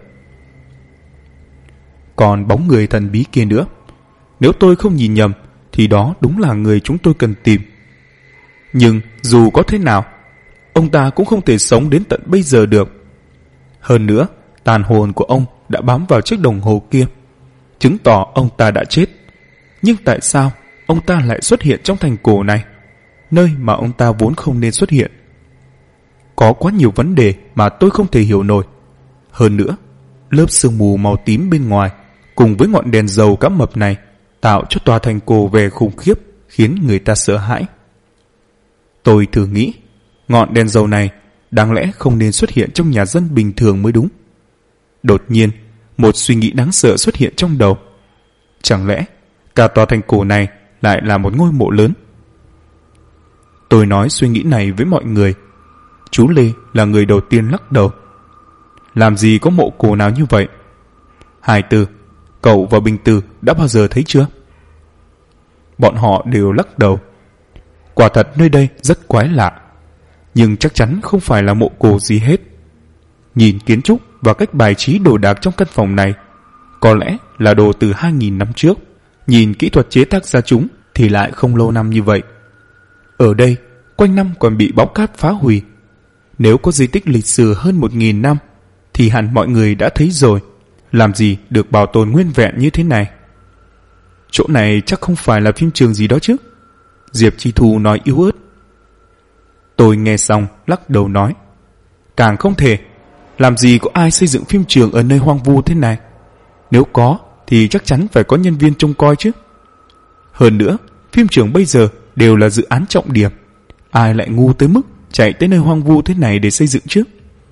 S1: Còn bóng người thần bí kia nữa, nếu tôi không nhìn nhầm thì đó đúng là người chúng tôi cần tìm. Nhưng dù có thế nào, ông ta cũng không thể sống đến tận bây giờ được. Hơn nữa, tàn hồn của ông đã bám vào chiếc đồng hồ kia, chứng tỏ ông ta đã chết. Nhưng tại sao ông ta lại xuất hiện trong thành cổ này, nơi mà ông ta vốn không nên xuất hiện? Có quá nhiều vấn đề mà tôi không thể hiểu nổi. Hơn nữa, lớp sương mù màu tím bên ngoài cùng với ngọn đèn dầu cá mập này tạo cho tòa thành cổ vẻ khủng khiếp, khiến người ta sợ hãi. Tôi thử nghĩ, ngọn đèn dầu này đáng lẽ không nên xuất hiện trong nhà dân bình thường mới đúng. Đột nhiên, một suy nghĩ đáng sợ xuất hiện trong đầu. Chẳng lẽ cả tòa thành cổ này lại là một ngôi mộ lớn? Tôi nói suy nghĩ này với mọi người. Chú Lê là người đầu tiên lắc đầu. Làm gì có mộ cổ nào như vậy? Hải Từ, cậu và Bình Từ đã bao giờ thấy chưa? Bọn họ đều lắc đầu. Quả thật nơi đây rất quái lạ, nhưng chắc chắn không phải là mộ cổ gì hết. Nhìn kiến trúc và cách bài trí đồ đạc trong căn phòng này, có lẽ là đồ từ 2.000 năm trước. Nhìn kỹ thuật chế tác ra chúng thì lại không lâu năm như vậy. Ở đây, quanh năm còn bị bão cát phá hủy. Nếu có di tích lịch sử hơn 1.000 năm thì hẳn mọi người đã thấy rồi. Làm gì được bảo tồn nguyên vẹn như thế này? Chỗ này chắc không phải là phim trường gì đó chứ? Diệp Chi Thu nói yếu ớt. Tôi nghe xong lắc đầu nói, càng không thể. Làm gì có ai xây dựng phim trường ở nơi hoang vu thế này? Nếu có thì chắc chắn phải có nhân viên trông coi chứ. Hơn nữa, phim trường bây giờ đều là dự án trọng điểm. Ai lại ngu tới mức chạy tới nơi hoang vu thế này để xây dựng chứ?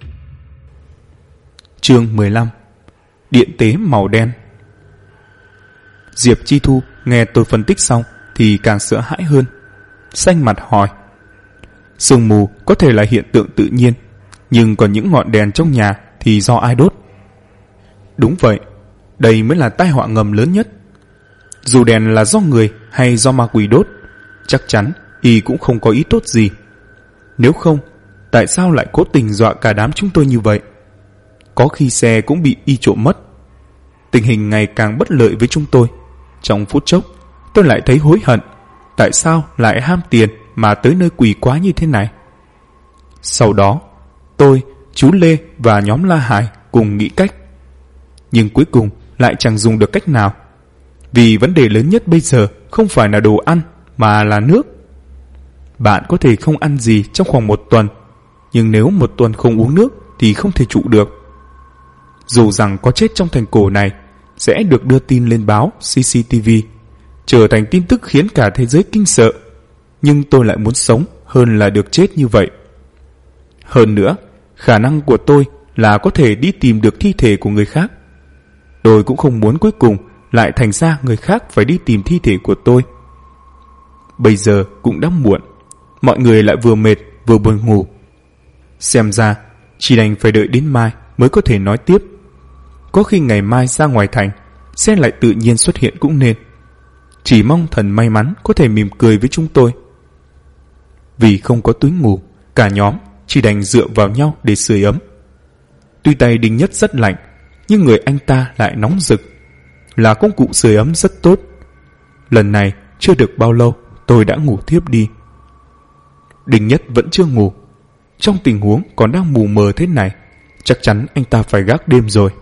S1: Chương 15. Điện tế màu đen. Diệp Chi Thu nghe tôi phân tích xong thì càng sợ hãi hơn. Xanh mặt hỏi, sương mù có thể là hiện tượng tự nhiên, nhưng còn những ngọn đèn trong nhà thì do ai đốt? Đúng vậy, đây mới là tai họa ngầm lớn nhất. Dù đèn là do người hay do ma quỷ đốt, chắc chắn y cũng không có ý tốt gì. Nếu không, tại sao lại cố tình dọa cả đám chúng tôi như vậy? Có khi xe cũng bị y trộm mất. Tình hình ngày càng bất lợi với chúng tôi. Trong phút chốc, tôi lại thấy hối hận. Tại sao lại ham tiền mà tới nơi quỷ quá như thế này? Sau đó, tôi, chú Lê và nhóm La Hải cùng nghĩ cách. Nhưng cuối cùng lại chẳng dùng được cách nào. Vì vấn đề lớn nhất bây giờ không phải là đồ ăn mà là nước. Bạn có thể không ăn gì trong khoảng 1 tuần, nhưng nếu 1 tuần không uống nước thì không thể trụ được. Dù rằng có chết trong thành cổ này sẽ được đưa tin lên báo CCTV, trở thành tin tức khiến cả thế giới kinh sợ, nhưng tôi lại muốn sống hơn là được chết như vậy. Hơn nữa, khả năng của tôi là có thể đi tìm được thi thể của người khác. Tôi cũng không muốn cuối cùng lại thành ra người khác phải đi tìm thi thể của tôi. Bây giờ cũng đã muộn, mọi người lại vừa mệt vừa buồn ngủ. Xem ra chỉ đành phải đợi đến mai mới có thể nói tiếp. Có khi ngày mai ra ngoài thành sẽ lại tự nhiên xuất hiện cũng nên. Chỉ mong thần may mắn có thể mỉm cười với chúng tôi. Vì không có túi ngủ, cả nhóm chỉ đành dựa vào nhau để sưởi ấm. Tuy tay Đinh Nhất rất lạnh, nhưng người anh ta lại nóng rực, là công cụ sưởi ấm rất tốt. Lần này chưa được bao lâu tôi đã ngủ thiếp đi. Đinh Nhất vẫn chưa ngủ. Trong tình huống còn đang mù mờ thế này, chắc chắn anh ta phải gác đêm rồi.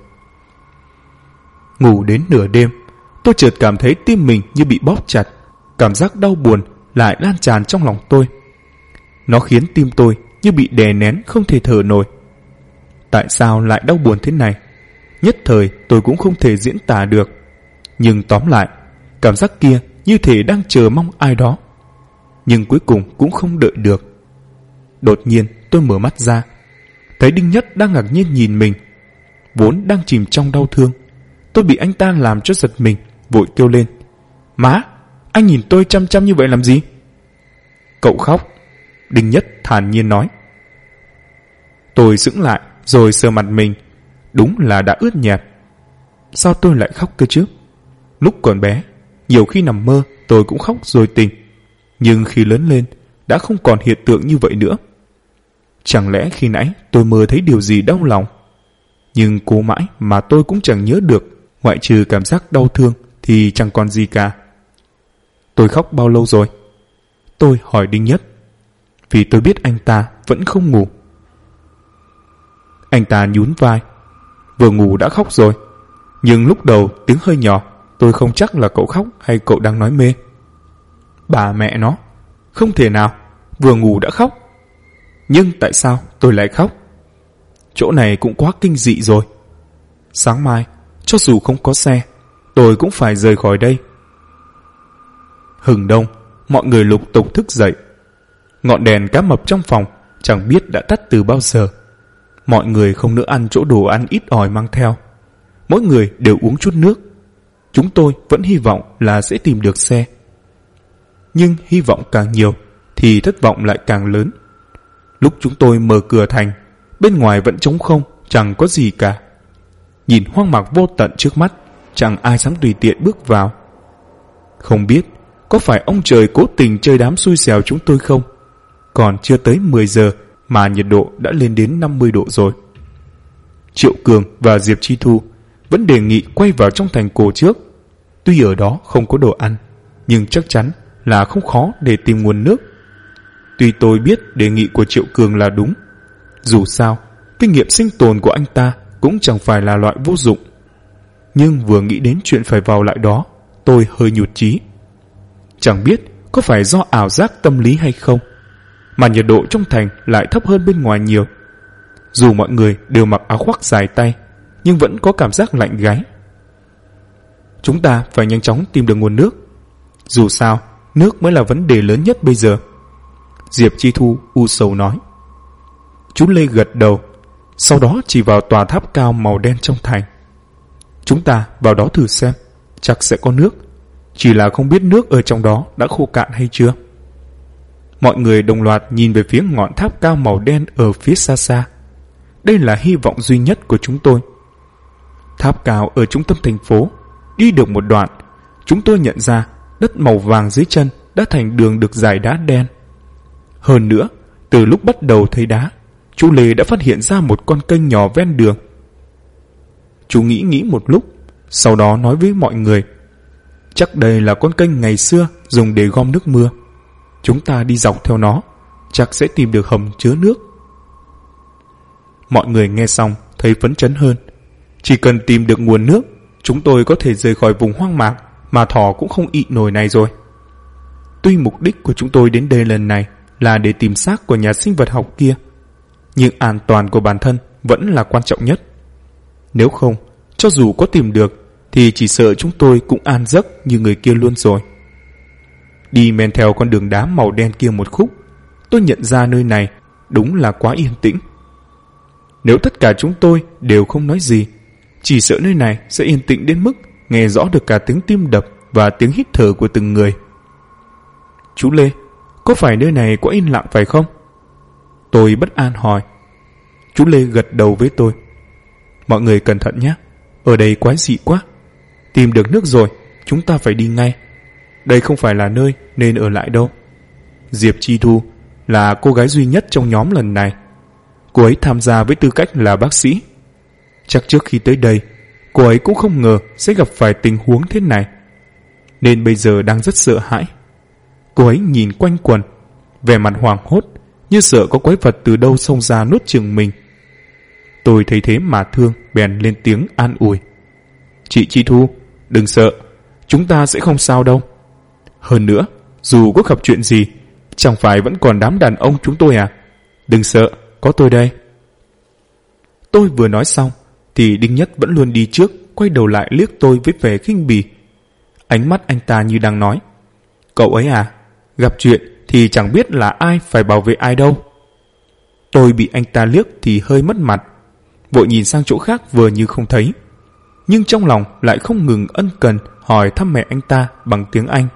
S1: Ngủ đến nửa đêm, tôi chợt cảm thấy tim mình như bị bóp chặt. Cảm giác đau buồn lại lan tràn trong lòng tôi. Nó khiến tim tôi như bị đè nén không thể thở nổi. Tại sao lại đau buồn thế này? Nhất thời tôi cũng không thể diễn tả được. Nhưng tóm lại, cảm giác kia như thể đang chờ mong ai đó. Nhưng cuối cùng cũng không đợi được. Đột nhiên tôi mở mắt ra, thấy Đinh Nhất đang ngạc nhiên nhìn mình. Vốn đang chìm trong đau thương, tôi bị anh ta làm cho giật mình, vội kêu lên, má, anh nhìn tôi chăm chăm như vậy làm gì? Cậu khóc. Đinh Nhất thản nhiên nói. Tôi sững lại rồi sờ mặt mình, đúng là đã ướt nhẹp. Sao tôi lại khóc cơ chứ? Lúc còn bé, nhiều khi nằm mơ tôi cũng khóc rồi tỉnh, nhưng khi lớn lên đã không còn hiện tượng như vậy nữa. Chẳng lẽ khi nãy tôi mơ thấy điều gì đau lòng? Nhưng cố mãi mà tôi cũng chẳng nhớ được, ngoại trừ cảm giác đau thương thì chẳng còn gì cả. Tôi khóc bao lâu rồi? Tôi hỏi Đinh Nhất. vì tôi biết anh ta vẫn không ngủ. Anh ta nhún vai. Vừa ngủ đã khóc rồi. Nhưng lúc đầu tiếng hơi nhỏ, tôi không chắc là cậu khóc hay cậu đang nói mê. Bà mẹ nó, không thể nào, vừa ngủ đã khóc. Nhưng tại sao tôi lại khóc? Chỗ này cũng quá kinh dị rồi. Sáng mai, cho dù không có xe, tôi cũng phải rời khỏi đây. Hừng đông, mọi người lục tục thức dậy. Ngọn đèn cá mập trong phòng chẳng biết đã tắt từ bao giờ. Mọi người không nỡ ăn chỗ đồ ăn ít ỏi mang theo. Mỗi người đều uống chút nước. Chúng tôi vẫn hy vọng là sẽ tìm được xe. Nhưng hy vọng càng nhiều thì thất vọng lại càng lớn. Lúc chúng tôi mở cửa thành, bên ngoài vẫn trống không, chẳng có gì cả. Nhìn hoang mạc vô tận trước mắt, chẳng ai dám tùy tiện bước vào. Không biết có phải ông trời cố tình chơi đám xui xẻo chúng tôi không? Còn chưa tới 10 giờ mà nhiệt độ đã lên đến 50 độ rồi. Triệu Cường và Diệp Chi Thu vẫn đề nghị quay vào trong thành cổ trước. Tuy ở đó không có đồ ăn, nhưng chắc chắn là không khó để tìm nguồn nước. Tuy tôi biết đề nghị của Triệu Cường là đúng, dù sao kinh nghiệm sinh tồn của anh ta cũng chẳng phải là loại vô dụng. Nhưng vừa nghĩ đến chuyện phải vào lại đó, tôi hơi nhụt chí. Chẳng biết có phải do ảo giác tâm lý hay không, mà nhiệt độ trong thành lại thấp hơn bên ngoài nhiều. Dù mọi người đều mặc áo khoác dài tay, nhưng vẫn có cảm giác lạnh gáy. Chúng ta phải nhanh chóng tìm được nguồn nước. Dù sao, nước mới là vấn đề lớn nhất bây giờ. Diệp Chi Thu u sầu nói. Chú Lê gật đầu, sau đó chỉ vào tòa tháp cao màu đen trong thành. Chúng ta vào đó thử xem, chắc sẽ có nước. Chỉ là không biết nước ở trong đó đã khô cạn hay chưa. Mọi người đồng loạt nhìn về phía ngọn tháp cao màu đen ở phía xa xa. Đây là hy vọng duy nhất của chúng tôi. Tháp cao ở trung tâm thành phố. Đi được một đoạn, chúng tôi nhận ra đất màu vàng dưới chân đã thành đường được dải đá đen. Hơn nữa, từ lúc bắt đầu thấy đá, chú Lê đã phát hiện ra một con kênh nhỏ ven đường. Chú nghĩ một lúc, sau đó nói với mọi người, chắc đây là con kênh ngày xưa dùng để gom nước mưa. Chúng ta đi dọc theo nó, chắc sẽ tìm được hầm chứa nước. Mọi người nghe xong thấy phấn chấn hơn. Chỉ cần tìm được nguồn nước, chúng tôi có thể rời khỏi vùng hoang mạc mà thỏ cũng không ị nổi này rồi. Tuy mục đích của chúng tôi đến đây lần này là để tìm xác của nhà sinh vật học kia, nhưng an toàn của bản thân vẫn là quan trọng nhất. Nếu không, cho dù có tìm được thì chỉ sợ chúng tôi cũng an giấc như người kia luôn rồi. Đi men theo con đường đá màu đen kia một khúc, tôi nhận ra nơi này đúng là quá yên tĩnh. Nếu tất cả chúng tôi đều không nói gì, chỉ sợ nơi này sẽ yên tĩnh đến mức nghe rõ được cả tiếng tim đập và tiếng hít thở của từng người. Chú Lê, có phải nơi này quá yên lặng phải không? Tôi bất an hỏi. Chú Lê gật đầu với tôi. Mọi người cẩn thận nhé, ở đây quái dị quá. Tìm được nước rồi, chúng ta phải đi ngay. Đây không phải là nơi nên ở lại đâu. Diệp Chi Thu là cô gái duy nhất trong nhóm lần này. Cô ấy tham gia với tư cách là bác sĩ. Chắc trước khi tới đây, cô ấy cũng không ngờ sẽ gặp phải tình huống thế này, nên bây giờ đang rất sợ hãi. Cô ấy nhìn quanh quần, vẻ mặt hoảng hốt, như sợ có quái vật từ đâu xông ra nuốt chửng mình. Tôi thấy thế mà thương, bèn lên tiếng an ủi. Chị Chi Thu, đừng sợ, chúng ta sẽ không sao đâu. Hơn nữa, dù có gặp chuyện gì, chẳng phải vẫn còn đám đàn ông chúng tôi à? Đừng sợ, có tôi đây. Tôi vừa nói xong thì Đinh Nhất vẫn luôn đi trước, quay đầu lại liếc tôi với vẻ khinh bỉ. Ánh mắt anh ta như đang nói, cậu ấy à, gặp chuyện thì chẳng biết là ai phải bảo vệ ai đâu. Tôi bị anh ta liếc thì hơi mất mặt, vội nhìn sang chỗ khác vừa như không thấy, nhưng trong lòng lại không ngừng ân cần hỏi thăm mẹ anh ta bằng tiếng Anh.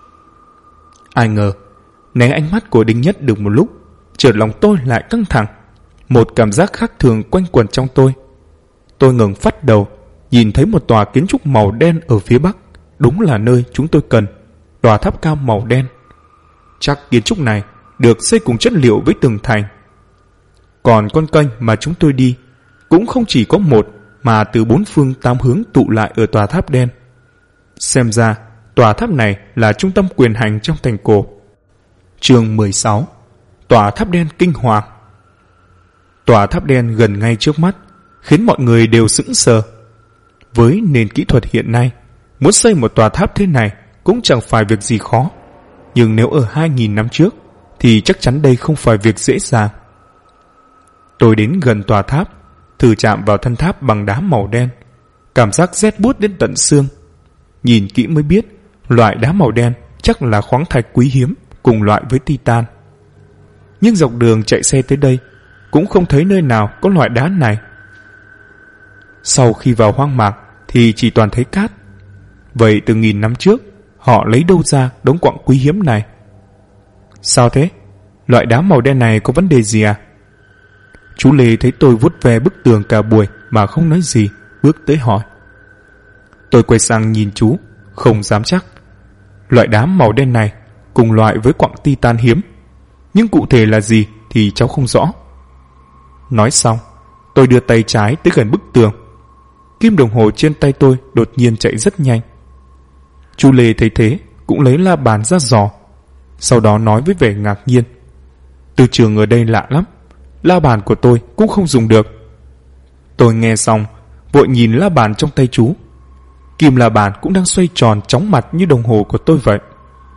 S1: Ai ngờ, né ánh mắt của Đinh Nhất được một lúc, chợt lòng tôi lại căng thẳng. Một cảm giác khác thường quanh quẩn trong tôi. Tôi ngẩng phát đầu, nhìn thấy một tòa kiến trúc màu đen ở phía bắc. Đúng là nơi chúng tôi cần, tòa tháp cao màu đen. Chắc kiến trúc này được xây cùng chất liệu với tường thành. Còn con kênh mà chúng tôi đi cũng không chỉ có một, mà từ 4 phương 8 hướng tụ lại ở tòa tháp đen. Xem ra tòa tháp này là trung tâm quyền hành trong thành cổ. Chương 16. Tòa tháp đen kinh hoàng. Tòa tháp đen gần ngay trước mắt, khiến mọi người đều sững sờ. Với nền kỹ thuật hiện nay, muốn xây một tòa tháp thế này cũng chẳng phải việc gì khó. Nhưng nếu ở 2.000 năm trước, thì chắc chắn đây không phải việc dễ dàng. Tôi đến gần tòa tháp, thử chạm vào thân tháp bằng đá màu đen. Cảm giác rét buốt đến tận xương. Nhìn kỹ mới biết, loại đá màu đen chắc là khoáng thạch quý hiếm, cùng loại với titan. Nhưng dọc đường chạy xe tới đây, cũng không thấy nơi nào có loại đá này. Sau khi vào hoang mạc thì chỉ toàn thấy cát. Vậy từ 1000 năm trước, họ lấy đâu ra đống quặng quý hiếm này? Sao thế? Loại đá màu đen này có vấn đề gì à? Chú Lê thấy tôi vuốt ve bức tường cả buổi mà không nói gì, bước tới hỏi. Tôi quay sang nhìn chú, không dám chắc. Loại đá màu đen này cùng loại với quặng titan hiếm, nhưng cụ thể là gì thì cháu không rõ. Nói xong, tôi đưa tay trái tới gần bức tường. Kim đồng hồ trên tay tôi đột nhiên chạy rất nhanh. Chú Lê thấy thế cũng lấy la bàn ra dò, sau đó nói với vẻ ngạc nhiên. Từ trường ở đây lạ lắm, la bàn của tôi cũng không dùng được. Tôi nghe xong, vội nhìn la bàn trong tay chú. Kim la bàn cũng đang xoay tròn chóng mặt như đồng hồ của tôi vậy.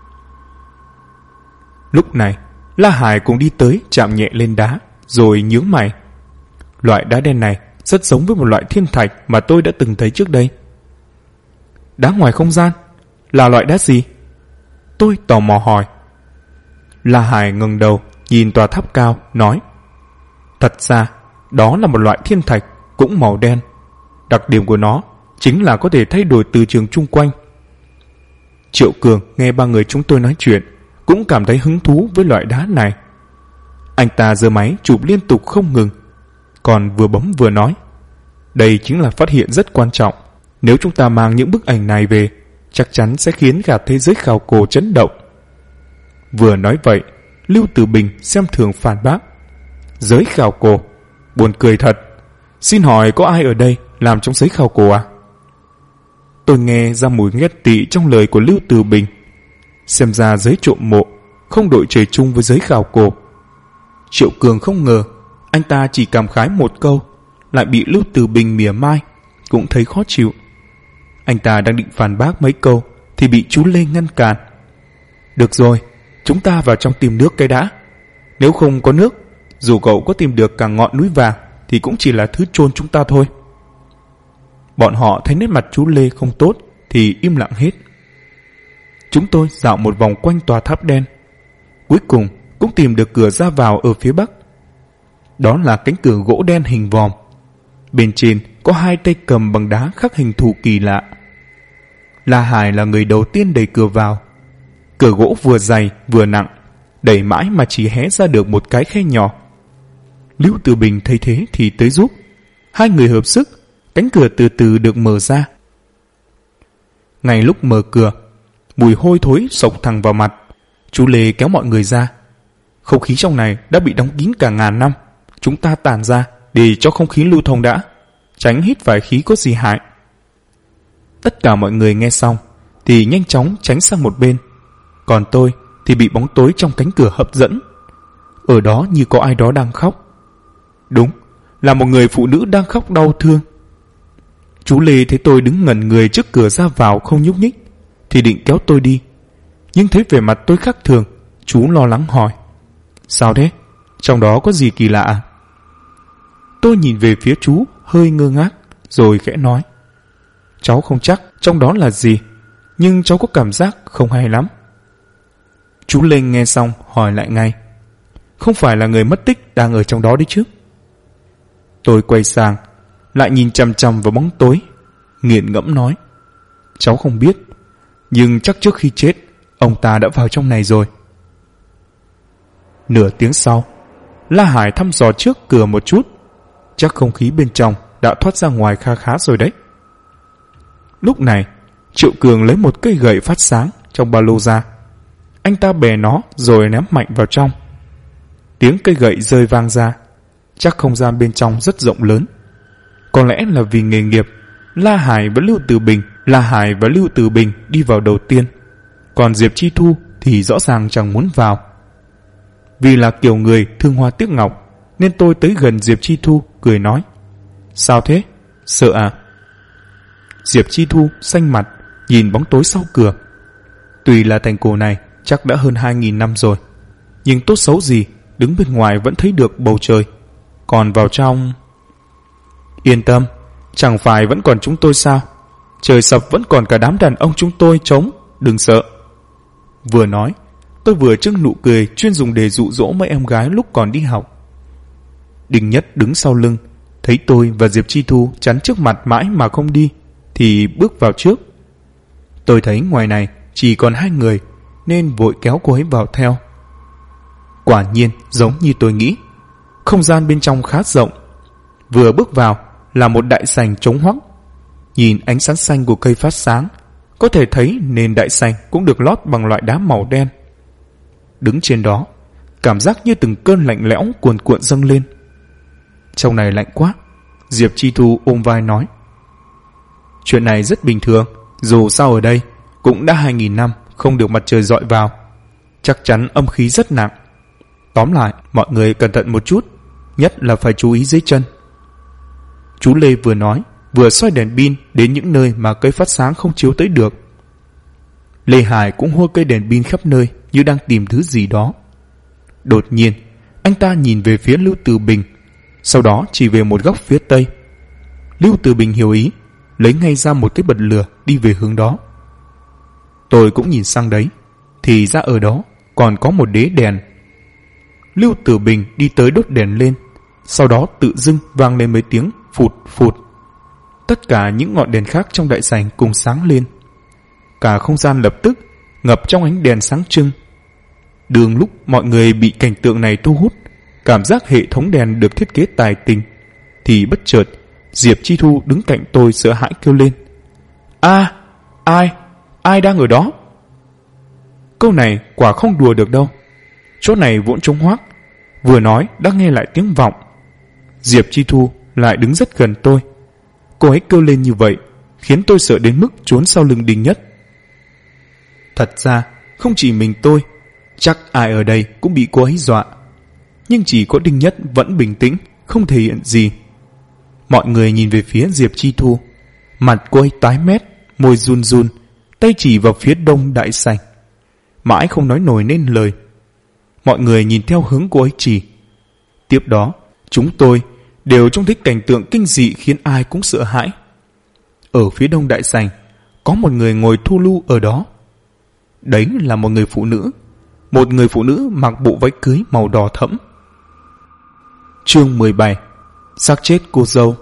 S1: Lúc này, La Hải cũng đi tới chạm nhẹ lên đá, rồi nhướng mày. Loại đá đen này rất giống với một loại thiên thạch mà tôi đã từng thấy trước đây. Đá ngoài không gian? Là loại đá gì? Tôi tò mò hỏi. La Hải ngẩng đầu nhìn tòa tháp cao, nói. Thật ra, đó là một loại thiên thạch, cũng màu đen. Đặc điểm của nó chính là có thể thay đổi từ trường chung quanh. Triệu Cường nghe ba người chúng tôi nói chuyện, cũng cảm thấy hứng thú với loại đá này. Anh ta giơ máy chụp liên tục không ngừng, còn vừa bấm vừa nói. Đây chính là phát hiện rất quan trọng. Nếu chúng ta mang những bức ảnh này về, chắc chắn sẽ khiến cả thế giới khảo cổ chấn động. Vừa nói vậy, Lưu Tử Bình xem thường phản bác. Giới khảo cổ? Buồn cười thật. Xin hỏi có ai ở đây làm trong giới khảo cổ à? Tôi nghe ra mùi ghét tị trong lời của Lưu Tử Bình. Xem ra giới trộm mộ không đội trời chung với giới khảo cổ. Triệu Cường không ngờ anh ta chỉ cảm khái một câu lại bị Lưu Tử Bình mỉa mai, cũng thấy khó chịu. Anh ta đang định phản bác mấy câu thì bị chú Lê ngăn cản. Được rồi, chúng ta vào trong tìm nước cái đã. Nếu không có nước, dù cậu có tìm được cả ngọn núi vàng thì cũng chỉ là thứ chôn chúng ta thôi. Bọn họ thấy nét mặt chú Lê không tốt thì im lặng hết. Chúng tôi dạo một vòng quanh tòa tháp đen, cuối cùng cũng tìm được cửa ra vào ở phía bắc. Đó là cánh cửa gỗ đen hình vòm. Bên trên có hai tay cầm bằng đá khắc hình thù kỳ lạ. La Hải là người đầu tiên đẩy cửa vào. Cửa gỗ vừa dày vừa nặng, đẩy mãi mà chỉ hé ra được một cái khe nhỏ. Lưu Tử Bình thấy thế thì tới giúp. Hai người hợp sức, cánh cửa từ từ được mở ra. Ngay lúc mở cửa, mùi hôi thối xộc thẳng vào mặt. Chú Lê kéo mọi người ra. Không khí trong này đã bị đóng kín cả ngàn năm. Chúng ta tản ra để cho không khí lưu thông đã, tránh hít phải khí có gì hại. Tất cả mọi người nghe xong thì nhanh chóng tránh sang một bên. Còn tôi thì bị bóng tối trong cánh cửa hấp dẫn. Ở đó như có ai đó đang khóc. Đúng, là một người phụ nữ đang khóc đau thương. Chú Lê thấy tôi đứng ngẩn người trước cửa ra vào không nhúc nhích thì định kéo tôi đi. Nhưng thấy vẻ mặt tôi khác thường, chú lo lắng hỏi. Sao thế? Trong đó có gì kỳ lạ à? Tôi nhìn về phía chú hơi ngơ ngác, rồi khẽ nói. Cháu không chắc trong đó là gì, nhưng cháu có cảm giác không hay lắm. Chú Linh nghe xong hỏi lại ngay. Không phải là người mất tích đang ở trong đó đấy chứ? Tôi quay sang, lại nhìn chằm chằm vào bóng tối, nghiền ngẫm nói. Cháu không biết, nhưng chắc trước khi chết ông ta đã vào trong này rồi. Nửa tiếng sau, La Hải thăm dò trước cửa một chút. Chắc không khí bên trong đã thoát ra ngoài kha khá rồi đấy. Lúc này, Triệu Cường lấy một cây gậy phát sáng trong ba lô ra. Anh ta bè nó rồi ném mạnh vào trong. Tiếng cây gậy rơi vang ra. Chắc không gian bên trong rất rộng lớn. Có lẽ là vì nghề nghiệp, La Hải và Lưu Tử Bình đi vào đầu tiên. Còn Diệp Chi Thu thì rõ ràng chẳng muốn vào. Vì là kiểu người thương hoa tiếc ngọc nên tôi tới gần Diệp Chi Thu cười nói: Sao thế? Sợ à? Diệp Chi Thu xanh mặt nhìn bóng tối sau cửa. Tuy là thành cổ này chắc đã hơn 2.000 năm rồi, nhưng tốt xấu gì đứng bên ngoài vẫn thấy được bầu trời, còn vào trong... Yên tâm, chẳng phải vẫn còn chúng tôi sao? Trời sập vẫn còn cả đám đàn ông chúng tôi chống, đừng sợ. Vừa nói, tôi vừa trưng nụ cười chuyên dùng để dụ dỗ mấy em gái lúc còn đi học. Đinh Nhất đứng sau lưng, thấy tôi và Diệp Chi Thu chắn trước mặt mãi mà không đi, thì bước vào trước. Tôi thấy ngoài này chỉ còn 2 người, nên vội kéo cô ấy vào theo. Quả nhiên giống như tôi nghĩ, không gian bên trong khá rộng. Vừa bước vào là một đại sảnh trống hoắc. Nhìn ánh sáng xanh của cây phát sáng, có thể thấy nền đại sảnh cũng được lót bằng loại đá màu đen. Đứng trên đó, cảm giác như từng cơn lạnh lẽo cuồn cuộn dâng lên. Trong này lạnh quá, Diệp Chi Thu ôm vai nói: Chuyện này rất bình thường, dù sao ở đây cũng đã 2.000 năm không được mặt trời rọi vào, chắc chắn âm khí rất nặng. Tóm lại, mọi người cẩn thận một chút, nhất là phải chú ý dưới chân. Chú Lê vừa nói, vừa xoay đèn pin đến những nơi mà cây phát sáng không chiếu tới được. Lê Hải cũng hô cây đèn pin khắp nơi như đang tìm thứ gì đó. Đột nhiên, anh ta nhìn về phía Lưu Từ Bình, sau đó chỉ về một góc phía tây. Lưu Từ Bình hiểu ý, lấy ngay ra một cái bật lửa đi về hướng đó. Tôi cũng nhìn sang đấy, thì ra ở đó còn có một đế đèn. Lưu Tử Bình đi tới đốt đèn lên, sau đó tự dưng vang lên mấy tiếng phụt phụt. Tất cả những ngọn đèn khác trong đại sảnh cùng sáng lên. Cả không gian lập tức ngập trong ánh đèn sáng trưng. Đường lúc mọi người bị cảnh tượng này thu hút, cảm giác hệ thống đèn được thiết kế tài tình, thì bất chợt Diệp Chi Thu đứng cạnh tôi sợ hãi kêu lên: A, ai đang ở đó? Câu này quả không đùa được đâu. Chỗ này vốn trống hoác, vừa nói đã nghe lại tiếng vọng. Diệp Chi Thu lại đứng rất gần tôi. Cô ấy kêu lên như vậy khiến tôi sợ đến mức trốn sau lưng Đinh Nhất. Thật ra không chỉ mình tôi, chắc ai ở đây cũng bị cô ấy dọa, nhưng chỉ có Đinh Nhất vẫn bình tĩnh, không thể hiện gì. Mọi người nhìn về phía Diệp Chi Thu, mặt cô ấy tái mét, môi run run, tay chỉ vào phía đông đại sảnh, mãi không nói nổi nên lời. Mọi người nhìn theo hướng cô ấy chỉ. Tiếp đó, chúng tôi đều trông thấy cảnh tượng kinh dị khiến ai cũng sợ hãi. Ở phía đông đại sảnh, có một người ngồi thu lu ở đó. Đấy là một người phụ nữ mặc bộ váy cưới màu đỏ thẫm. Chương 17: Xác chết cô dâu.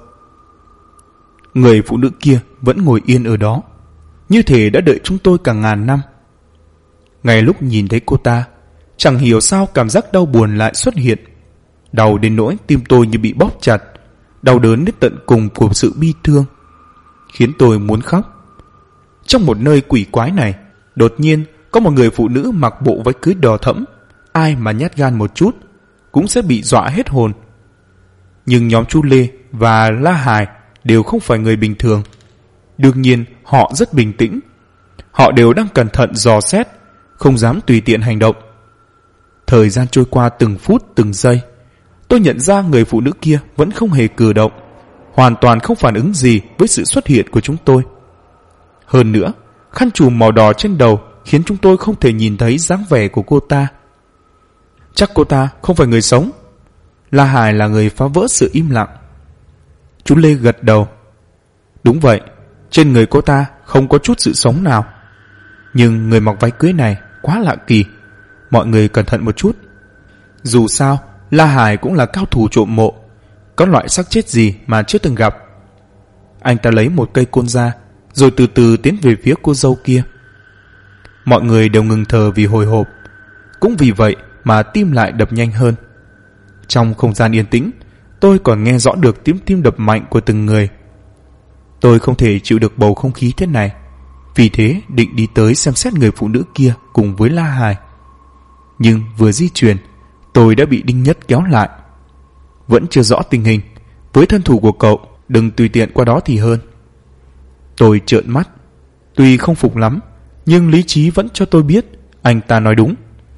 S1: Người phụ nữ kia vẫn ngồi yên ở đó, như thể đã đợi chúng tôi cả ngàn năm. Ngay lúc nhìn thấy cô ta, chẳng hiểu sao cảm giác đau buồn lại xuất hiện. Đau đến nỗi tim tôi như bị bóp chặt, đau đớn đến tận cùng của sự bi thương, khiến tôi muốn khóc. Trong một nơi quỷ quái này, đột nhiên có một người phụ nữ mặc bộ váy cưới đỏ thẫm, ai mà nhát gan một chút cũng sẽ bị dọa hết hồn. Nhưng nhóm chú Lê và La Hải đều không phải người bình thường. Đương nhiên họ rất bình tĩnh. Họ đều đang cẩn thận dò xét, không dám tùy tiện hành động. Thời gian trôi qua từng phút từng giây, tôi nhận ra người phụ nữ kia vẫn không hề cử động, hoàn toàn không phản ứng gì với sự xuất hiện của chúng tôi. Hơn nữa, khăn trùm màu đỏ trên đầu khiến chúng tôi không thể nhìn thấy dáng vẻ của cô ta. Chắc cô ta không phải người sống. La Hải là người phá vỡ sự im lặng. Chú Lê gật đầu. Đúng vậy, trên người cô ta không có chút sự sống nào. Nhưng người mặc váy cưới này quá lạ kỳ, mọi người cẩn thận một chút. Dù sao, La Hải cũng là cao thủ trộm mộ, có loại xác chết gì mà chưa từng gặp. Anh ta lấy một cây côn ra, rồi từ từ tiến về phía cô dâu kia. Mọi người đều ngừng thở vì hồi hộp, cũng vì vậy mà tim lại đập nhanh hơn. Trong không gian yên tĩnh, tôi còn nghe rõ được tiếng tim đập mạnh của từng người. Tôi không thể chịu được bầu không khí thế này, vì thế định đi tới xem xét người phụ nữ kia cùng với La Hải. Nhưng vừa di chuyển, tôi đã bị Đinh Nhất kéo lại. Vẫn chưa rõ tình hình, với thân thủ của cậu, đừng tùy tiện qua đó thì hơn. Tôi trợn mắt, tuy không phục lắm, nhưng lý trí vẫn cho tôi biết anh ta nói đúng.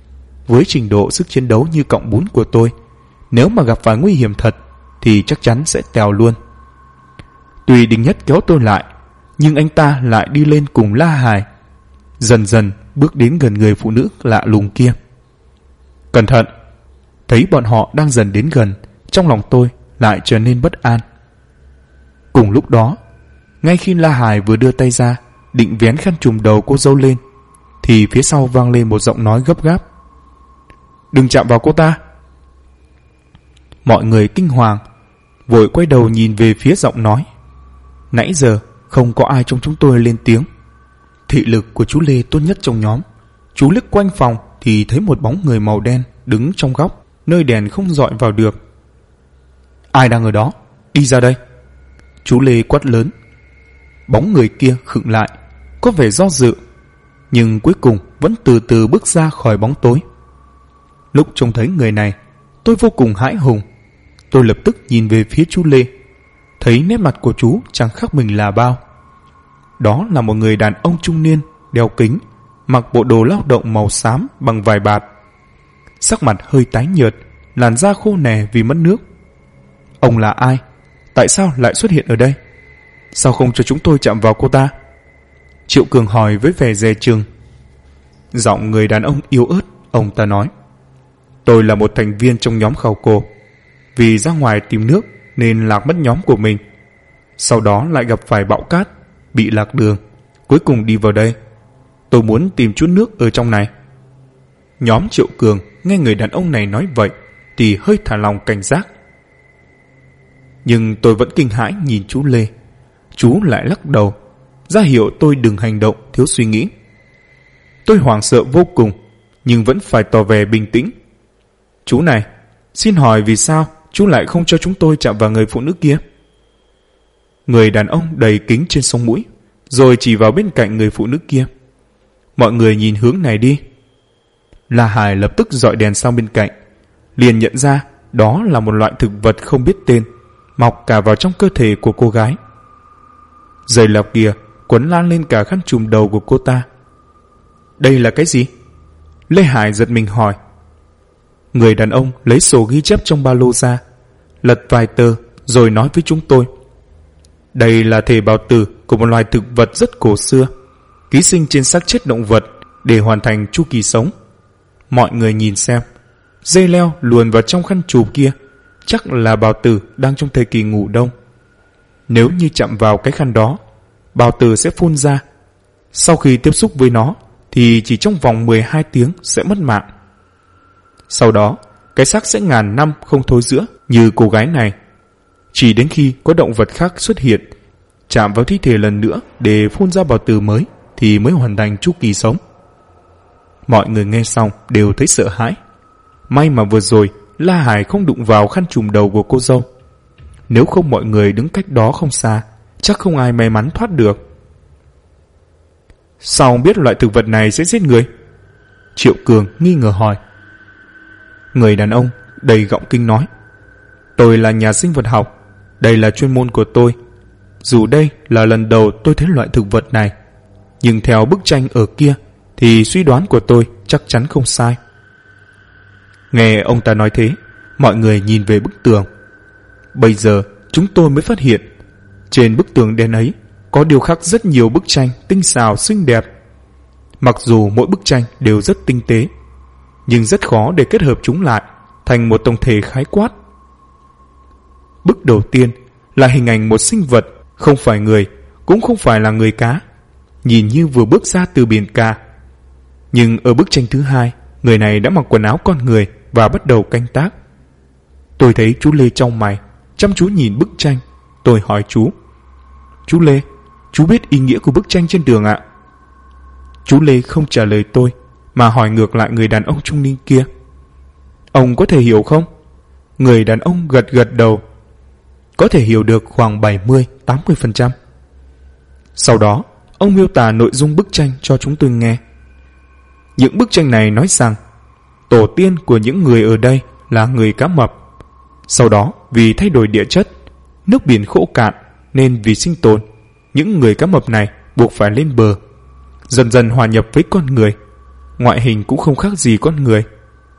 S1: với trình độ sức chiến đấu như cọng bún của tôi, nếu mà gặp phải nguy hiểm thật thì chắc chắn sẽ tèo luôn. Tuy Đinh Nhất kéo tôi lại, nhưng anh ta lại đi lên cùng La Hải, dần dần bước đến gần người phụ nữ lạ lùng kia. Cẩn thận! Thấy bọn họ đang dần đến gần, trong lòng tôi lại trở nên bất an. Cùng lúc đó, ngay khi La Hải vừa đưa tay ra định vén khăn trùm đầu cô dâu lên, thì phía sau vang lên một giọng nói gấp gáp. Đừng chạm vào cô ta! Mọi người kinh hoàng, vội quay đầu nhìn về phía giọng nói. Nãy giờ không có ai trong chúng tôi lên tiếng. Thị lực của chú Lê tốt nhất trong nhóm. Chú liếc quanh phòng thì thấy một bóng người màu đen đứng trong góc, nơi đèn không dọi vào được. Ai đang ở đó? Đi ra đây! Chú Lê quát lớn. Bóng người kia khựng lại, có vẻ do dự, nhưng cuối cùng vẫn từ từ bước ra khỏi bóng tối. Lúc trông thấy người này, tôi vô cùng hãi hùng. Tôi lập tức nhìn về phía chú Lê, thấy nét mặt của chú chẳng khác mình là bao. Đó là một người đàn ông trung niên, đeo kính, mặc bộ đồ lao động màu xám bằng vải bạt. Sắc mặt hơi tái nhợt, làn da khô nẻ vì mất nước. Ông là ai? Tại sao lại xuất hiện ở đây? Sao không cho chúng tôi chạm vào cô ta? Triệu Cường hỏi với vẻ dè chừng. Giọng người đàn ông yếu ớt, ông ta nói. Tôi là một thành viên trong nhóm khảo cổ. Vì ra ngoài tìm nước nên lạc mất nhóm của mình. Sau đó lại gặp phải bão cát, bị lạc đường, cuối cùng đi vào đây. Tôi muốn tìm chút nước ở trong này. Nhóm Triệu Cường nghe người đàn ông này nói vậy thì hơi thả lòng cảnh giác. Nhưng tôi vẫn kinh hãi nhìn chú Lê. Chú lại lắc đầu, ra hiệu tôi đừng hành động thiếu suy nghĩ. Tôi hoảng sợ vô cùng, nhưng vẫn phải tỏ vẻ bình tĩnh. Chú này, xin hỏi vì sao chú lại không cho chúng tôi chạm vào người phụ nữ kia? Người đàn ông đầy kính trên sống mũi, rồi chỉ vào bên cạnh người phụ nữ kia. Mọi người nhìn hướng này đi. La Hải lập tức dọi đèn sang bên cạnh, liền nhận ra đó là một loại thực vật không biết tên, mọc cả vào trong cơ thể của cô gái. Dây lọc kia quấn lan lên cả khăn trùm đầu của cô ta. Đây là cái gì? Lê Hải giật mình hỏi. Người đàn ông lấy sổ ghi chép trong ba lô ra, lật vài tờ rồi nói với chúng tôi. Đây là thể bào tử của một loài thực vật rất cổ xưa, ký sinh trên xác chết động vật để hoàn thành chu kỳ sống. Mọi người nhìn xem, dây leo luồn vào trong khăn trùm kia chắc là bào tử đang trong thời kỳ ngủ đông. Nếu như chạm vào cái khăn đó, bào tử sẽ phun ra. Sau khi tiếp xúc với nó thì chỉ trong vòng 12 tiếng sẽ mất mạng. Sau đó, cái xác sẽ ngàn năm không thối rữa như cô gái này. Chỉ đến khi có động vật khác xuất hiện, chạm vào thi thể lần nữa để phun ra bào tử mới thì mới hoàn thành chu kỳ sống. Mọi người nghe xong đều thấy sợ hãi. May mà vừa rồi La Hải không đụng vào khăn trùm đầu của cô dâu. Nếu không mọi người đứng cách đó không xa, chắc không ai may mắn thoát được. Sao ông biết loại thực vật này sẽ giết người? Triệu Cường nghi ngờ hỏi. Người đàn ông đầy gọng kinh nói. Tôi là nhà sinh vật học, đây là chuyên môn của tôi. Dù đây là lần đầu tôi thấy loại thực vật này, nhưng theo bức tranh ở kia thì suy đoán của tôi chắc chắn không sai. Nghe ông ta nói thế, mọi người nhìn về bức tường. Bây giờ chúng tôi mới phát hiện, trên bức tường đen ấy có điêu khắc rất nhiều bức tranh tinh xảo xinh đẹp. Mặc dù mỗi bức tranh đều rất tinh tế, nhưng rất khó để kết hợp chúng lại thành một tổng thể khái quát. Bức đầu tiên là hình ảnh một sinh vật, không phải người, cũng không phải là người cá, nhìn như vừa bước ra từ biển cả. Nhưng ở bức tranh thứ hai, người này đã mặc quần áo con người và bắt đầu canh tác. Tôi thấy chú Lê trong mày, chăm chú nhìn bức tranh. Tôi hỏi chú. Chú Lê, chú biết ý nghĩa của bức tranh trên tường ạ? Chú Lê không trả lời tôi, mà hỏi ngược lại người đàn ông trung niên kia. Ông có thể hiểu không? Người đàn ông gật gật đầu. Có thể hiểu được khoảng 70-80%. Sau đó, ông miêu tả nội dung bức tranh cho chúng tôi nghe. Những bức tranh này nói rằng tổ tiên của những người ở đây là người cá mập. Sau đó, vì thay đổi địa chất, nước biển khô cạn, nên vì sinh tồn, những người cá mập này buộc phải lên bờ, dần dần hòa nhập với con người. Ngoại hình cũng không khác gì con người,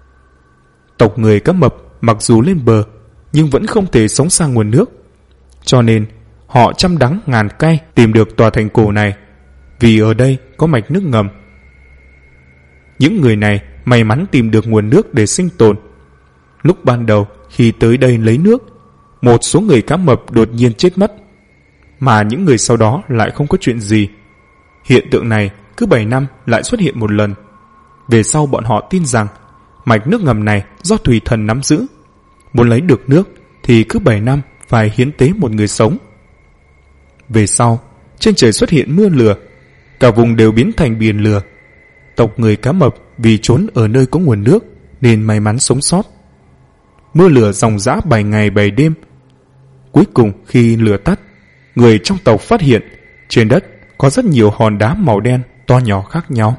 S1: Tộc người cá mập mặc dù lên bờ nhưng vẫn không thể sống xa nguồn nước, cho nên họ trăm đắng ngàn cay tìm được tòa thành cổ này, vì ở đây có mạch nước ngầm. Những người này may mắn tìm được nguồn nước để sinh tồn. Lúc ban đầu khi tới đây lấy nước, một số người cá mập đột nhiên chết mất, mà những người sau đó lại không có chuyện gì. Hiện tượng này cứ 7 năm lại xuất hiện một lần. Về sau bọn họ tin rằng mạch nước ngầm này do thủy thần nắm giữ. Muốn lấy được nước thì cứ 7 năm phải hiến tế một người sống. Về sau, trên trời xuất hiện mưa lửa, cả vùng đều biến thành biển lửa. Tộc người cá mập vì trốn ở nơi có nguồn nước nên may mắn sống sót. Mưa lửa ròng rã 7 ngày 7 đêm. Cuối cùng khi lửa tắt, người trong tộc phát hiện trên đất có rất nhiều hòn đá màu đen to nhỏ khác nhau.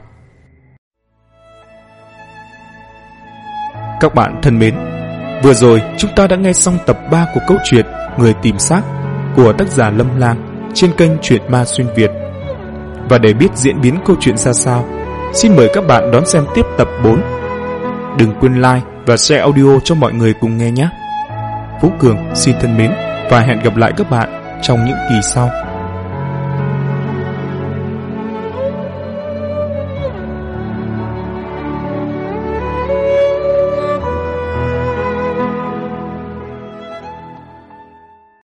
S1: Các bạn thân mến, vừa rồi chúng ta đã nghe xong tập 3 của câu chuyện Người tìm xác của tác giả Lâm Lam trên kênh Truyện Ma Xuyên Việt. Và để biết diễn biến câu chuyện ra sao, xin mời các bạn đón xem tiếp tập 4. Đừng quên like và share audio cho mọi người cùng nghe nhé. Phú Cường xin thân mến và hẹn gặp lại các bạn trong những kỳ sau.